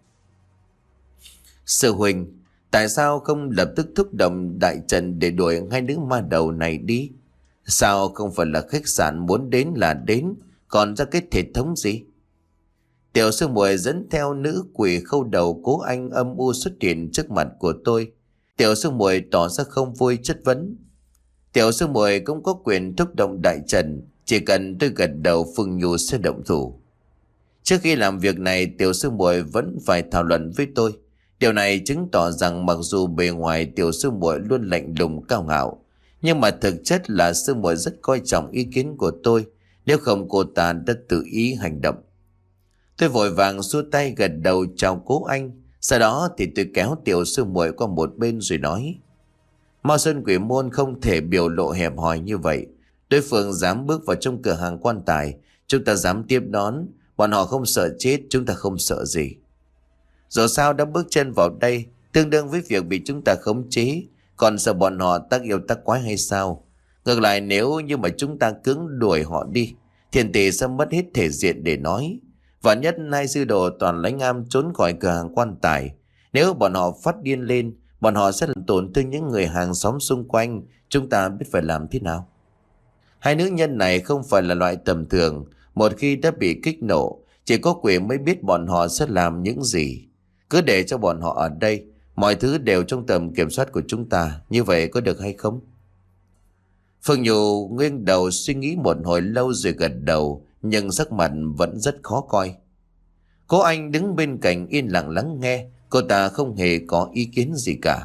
Sư huynh, tại sao không lập tức thúc động đại trận để đuổi hai đứa ma đầu này đi? Sao không phải là khách sạn muốn đến là đến, còn ra cái thể thống gì? Tiểu sư muội dẫn theo nữ quỷ khâu đầu Cố Anh âm u xuất hiện trước mặt của tôi. Tiểu sư muội tỏ ra không vui chất vấn. Tiểu sư muội cũng có quyền thúc động đại trận, chỉ cần tôi gật đầu Phương Nhu sẽ động thủ. Trước khi làm việc này, tiểu sư muội vẫn phải thảo luận với tôi. Điều này chứng tỏ rằng mặc dù bề ngoài tiểu sư muội luôn lạnh lùng cao ngạo, nhưng mà thực chất là sư muội rất coi trọng ý kiến của tôi, nếu không cô ta đã tự ý hành động. Tôi vội vàng xua tay gật đầu chào Cố Anh. Sau đó thì tôi kéo tiểu sư muội qua một bên rồi nói: Mao Sơn Quỷ Môn không thể biểu lộ hẹp hòi như vậy. Đối phương dám bước vào trong cửa hàng quan tài, chúng ta dám tiếp đón. Bọn họ không sợ chết, chúng ta không sợ gì. Dù sao đã bước chân vào đây, tương đương với việc bị chúng ta khống chế, còn sợ bọn họ tác yêu tác quái hay sao? Ngược lại, nếu như mà chúng ta cưỡng đuổi họ đi, Thiền tỷ sẽ mất hết thể diện để nói. Và nhất hai sư đồ Toàn Lãnh Am trốn khỏi cửa hàng quan tài. Nếu bọn họ phát điên lên, bọn họ sẽ làm tổn thương những người hàng xóm xung quanh. Chúng ta biết phải làm thế nào? Hai nữ nhân này không phải là loại tầm thường. Một khi đã bị kích nộ, chỉ có quỷ mới biết bọn họ sẽ làm những gì. Cứ để cho bọn họ ở đây, mọi thứ đều trong tầm kiểm soát của chúng ta. Như vậy có được hay không? Phương Nhu nghiêng đầu suy nghĩ một hồi lâu rồi gật đầu, nhưng sắc mặt vẫn rất khó coi. Cô Anh đứng bên cạnh yên lặng lắng nghe. Cô ta không hề có ý kiến gì cả.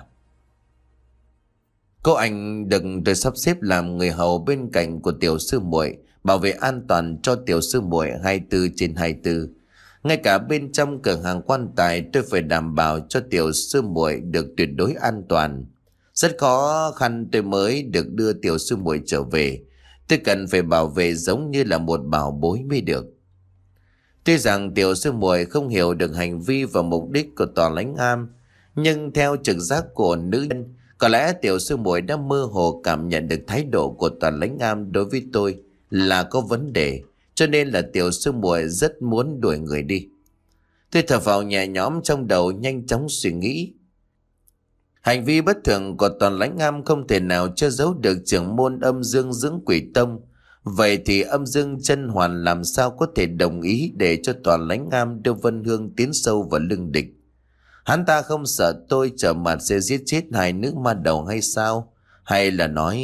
Cô Anh đừng tôi sắp xếp làm người hầu bên cạnh của tiểu sư muội, bảo vệ an toàn cho tiểu sư muội hai mươi bốn trên hai mươi bốn. Ngay cả bên trong cửa hàng quan tài tôi phải đảm bảo cho tiểu sư muội được tuyệt đối an toàn. Rất khó khăn tôi mới được đưa tiểu sư muội trở về. Tôi cần phải bảo vệ giống như là một bảo bối mới được. Tuy rằng tiểu sư muội không hiểu được hành vi và mục đích của Toàn Lãnh Am, nhưng theo trực giác của nữ nhân, có lẽ tiểu sư muội đã mơ hồ cảm nhận được thái độ của Toàn Lãnh Am đối với tôi là có vấn đề, cho nên là tiểu sư muội rất muốn đuổi người đi. Tôi thở phào nhẹ nhõm trong đầu, nhanh chóng suy nghĩ. Hành vi bất thường của Toàn Lãnh Am không thể nào che giấu được trưởng môn Âm Dương Dưỡng Quỷ Tông. Vậy thì Âm Dương Chân Hoàn làm sao có thể đồng ý để cho Toàn Lãnh Am đưa Vân Hương tiến sâu vào lưng địch? Hắn ta không sợ tôi trở mặt sẽ giết chết hai nữ ma đầu hay sao? Hay là nói...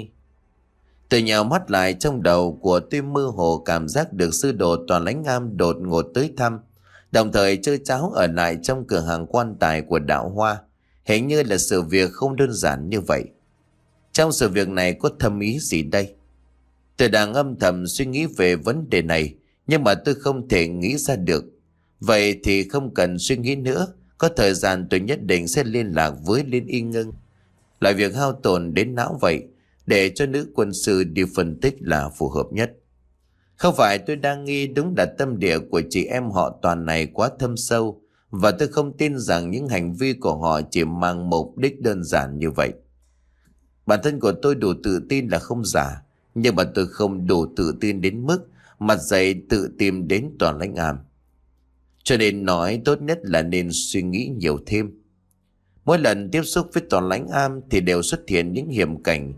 Tôi nhào mắt lại, trong đầu của tôi mơ hồ cảm giác được sư đồ Toàn Lãnh Am đột ngột tới thăm, đồng thời chơi cháo ở lại trong cửa hàng quan tài của Đạo Hoa. Hình như là sự việc không đơn giản như vậy. Trong sự việc này có thâm ý gì đây? Tôi đang âm thầm suy nghĩ về vấn đề này, nhưng mà tôi không thể nghĩ ra được. Vậy thì không cần suy nghĩ nữa. Có thời gian tôi nhất định sẽ liên lạc với Liên Y Ngưng. Lại việc hao tổn đến não vậy, để cho nữ quân sư đi phân tích là phù hợp nhất. Không phải tôi đang nghi đúng là tâm địa của chị em họ Toàn này quá thâm sâu, và tôi không tin rằng những hành vi của họ chỉ mang mục đích đơn giản như vậy. Bản thân của tôi đủ tự tin là không giả, nhưng mà tôi không đủ tự tin đến mức mặt dày tự tìm đến Toàn Lãnh Am. Cho nên nói tốt nhất là nên suy nghĩ nhiều thêm. Mỗi lần tiếp xúc với Toàn Lãnh Am thì đều xuất hiện những hiểm cảnh.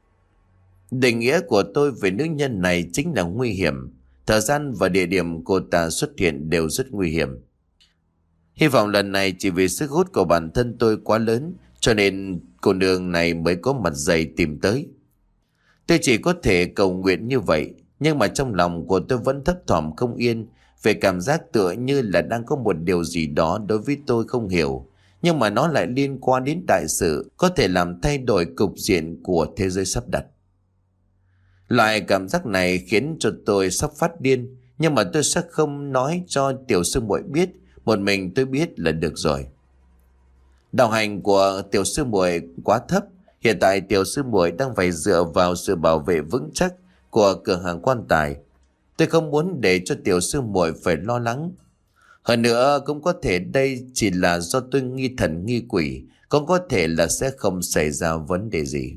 Định nghĩa của tôi về nữ nhân này chính là nguy hiểm. Thời gian và địa điểm cô ta xuất hiện đều rất nguy hiểm. Hy vọng lần này chỉ vì sức hút của bản thân tôi quá lớn, cho nên cô nương này mới có mặt dày tìm tới. Tôi chỉ có thể cầu nguyện như vậy, nhưng mà trong lòng của tôi vẫn thấp thỏm không yên, về cảm giác tựa như là đang có một điều gì đó đối với tôi không hiểu, nhưng mà nó lại liên quan đến đại sự, có thể làm thay đổi cục diện của thế giới sắp đặt. Loại cảm giác này khiến cho tôi sắp phát điên, nhưng mà tôi sẽ không nói cho tiểu sư muội biết, một mình tôi biết là được rồi. Đạo hành của tiểu sư muội quá thấp, hiện tại tiểu sư muội đang phải dựa vào sự bảo vệ vững chắc của cửa hàng quan tài. Tôi không muốn để cho tiểu sư muội phải lo lắng. Hơn nữa cũng có thể đây chỉ là do tôi nghi thần nghi quỷ, cũng có thể là sẽ không xảy ra vấn đề gì.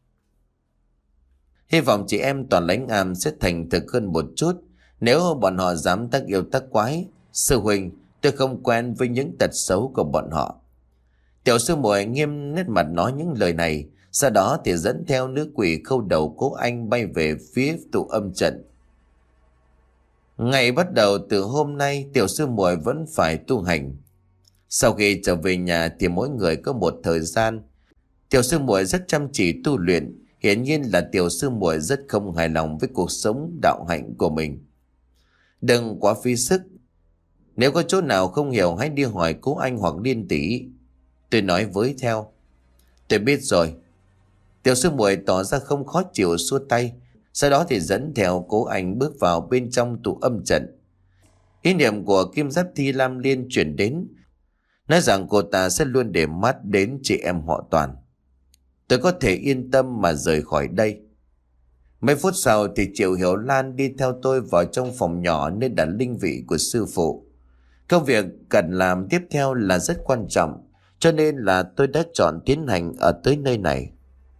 Hy vọng chị em Toàn Lãnh Am sẽ thành thực hơn một chút. Nếu bọn họ dám tác yêu tác quái, sư huynh, tôi không quen với những tật xấu của bọn họ. Tiểu sư muội nghiêm nét mặt nói những lời này, sau đó thì dẫn theo nữ quỷ khâu đầu Cố Anh bay về phía tụ âm trận. Ngày bắt đầu từ hôm nay, tiểu sư muội vẫn phải tu hành. Sau khi trở về nhà thì mỗi người có một thời gian. Tiểu sư muội rất chăm chỉ tu luyện, hiển nhiên là tiểu sư muội rất không hài lòng với cuộc sống đạo hạnh của mình. Đừng quá phí sức. Nếu có chỗ nào không hiểu hãy đi hỏi Cố Anh hoặc Liên tỷ. Tôi nói với theo. Tôi biết rồi. Tiểu sư muội tỏ ra không khó chịu xua tay, sau đó thì dẫn theo Cố Anh bước vào bên trong tụ âm trận. Ý niệm của Kim Giáp Thi Lam Liên chuyển đến, nói rằng cô ta sẽ luôn để mắt đến chị em họ Toàn. Tôi có thể yên tâm mà rời khỏi đây. Mấy phút sau thì Triệu Hiểu Lan đi theo tôi vào trong phòng nhỏ nơi đặt linh vị của sư phụ. Công việc cần làm tiếp theo là rất quan trọng, cho nên là tôi đã chọn tiến hành ở tới nơi này.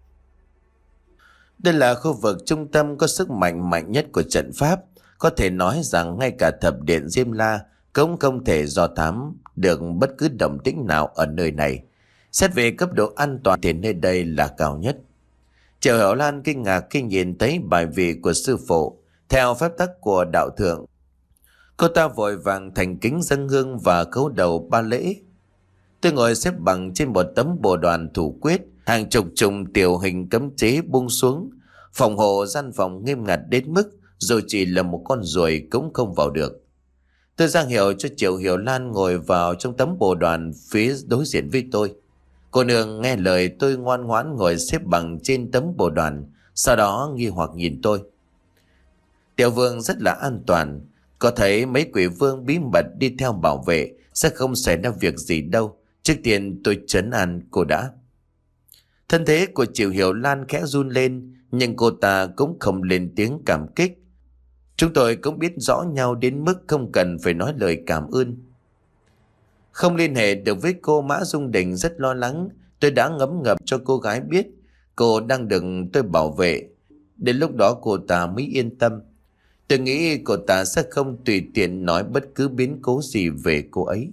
Đây là khu vực trung tâm có sức mạnh mạnh nhất của trận pháp. Có thể nói rằng ngay cả thập điện Diêm La cũng không thể dò thám được bất cứ động tĩnh nào ở nơi này. Xét về cấp độ an toàn thì nơi đây là cao nhất. Triệu Hiểu Lan kinh ngạc khi nhìn thấy bài vị của sư phụ. Theo phép tắc của đạo thượng, cô ta vội vàng thành kính dâng hương và khấu đầu ba lễ. Tôi ngồi xếp bằng trên một tấm bồ đoàn thủ quyết, hàng chục trùng tiểu hình cấm chế buông xuống, phòng hộ gian phòng nghiêm ngặt đến mức dù chỉ là một con ruồi cũng không vào được. Tôi ra hiệu cho Triệu Hiểu Lan ngồi vào trong tấm bồ đoàn phía đối diện với tôi. Cô nương nghe lời tôi ngoan ngoãn ngồi xếp bằng trên tấm bồ đoàn, sau đó nghi hoặc nhìn tôi. Tiểu vương rất là an toàn, có thấy mấy quỷ vương bí mật đi theo bảo vệ, sẽ không xảy ra việc gì đâu. Trước tiên tôi trấn an cô đã. Thân thế của Triệu Hiểu Lan khẽ run lên, nhưng cô ta cũng không lên tiếng cảm kích. Chúng tôi cũng biết rõ nhau đến mức không cần phải nói lời cảm ơn. Không liên hệ được với cô, Mã Dung Đình rất lo lắng. Tôi đã ngấm ngầm cho cô gái biết cô đang được tôi bảo vệ. Đến lúc đó cô ta mới yên tâm. Tôi nghĩ cô ta sẽ không tùy tiện nói bất cứ biến cố gì về cô ấy.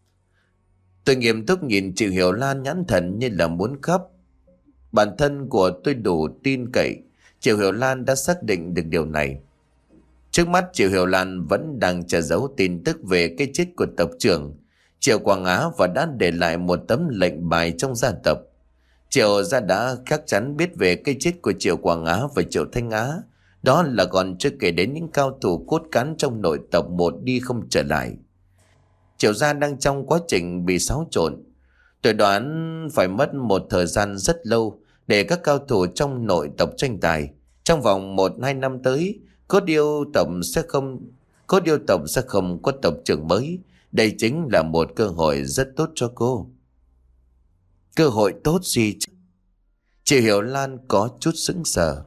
Tôi nghiêm túc nhìn Triệu Hiểu Lan nhãn thần như là muốn khóc. Bản thân của tôi đủ tin cậy, Triệu Hiểu Lan đã xác định được điều này. Trước mắt Triệu Hiểu Lan vẫn đang che giấu tin tức về cái chết của tộc trưởng Triệu Quang Á và đã để lại một tấm lệnh bài trong gia tộc. Triệu gia đã chắc chắn biết về cái chết của Triệu Quang Á và Triệu Thanh Á. Đó là còn chưa kể đến những cao thủ cốt cán trong nội tộc một đi không trở lại. Triệu gia đang trong quá trình bị xáo trộn. Tôi đoán phải mất một thời gian rất lâu để các cao thủ trong nội tộc tranh tài. Trong vòng một hai năm tới, Cốt Điêu tộc sẽ không Cốt Điêu tộc sẽ không có tộc trưởng mới. Đây chính là một cơ hội rất tốt cho cô. Cơ hội tốt gì chứ? Chị Hiểu Lan có chút sững sờ.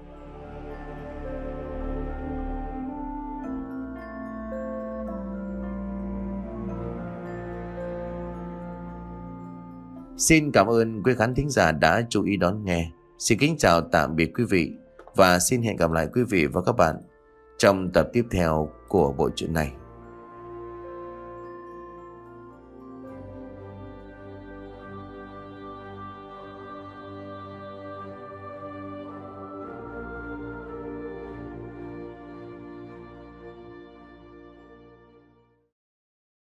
Xin cảm ơn quý khán thính giả đã chú ý đón nghe. Xin kính chào tạm biệt quý vị và xin hẹn gặp lại quý vị và các bạn trong tập tiếp theo của bộ truyện này.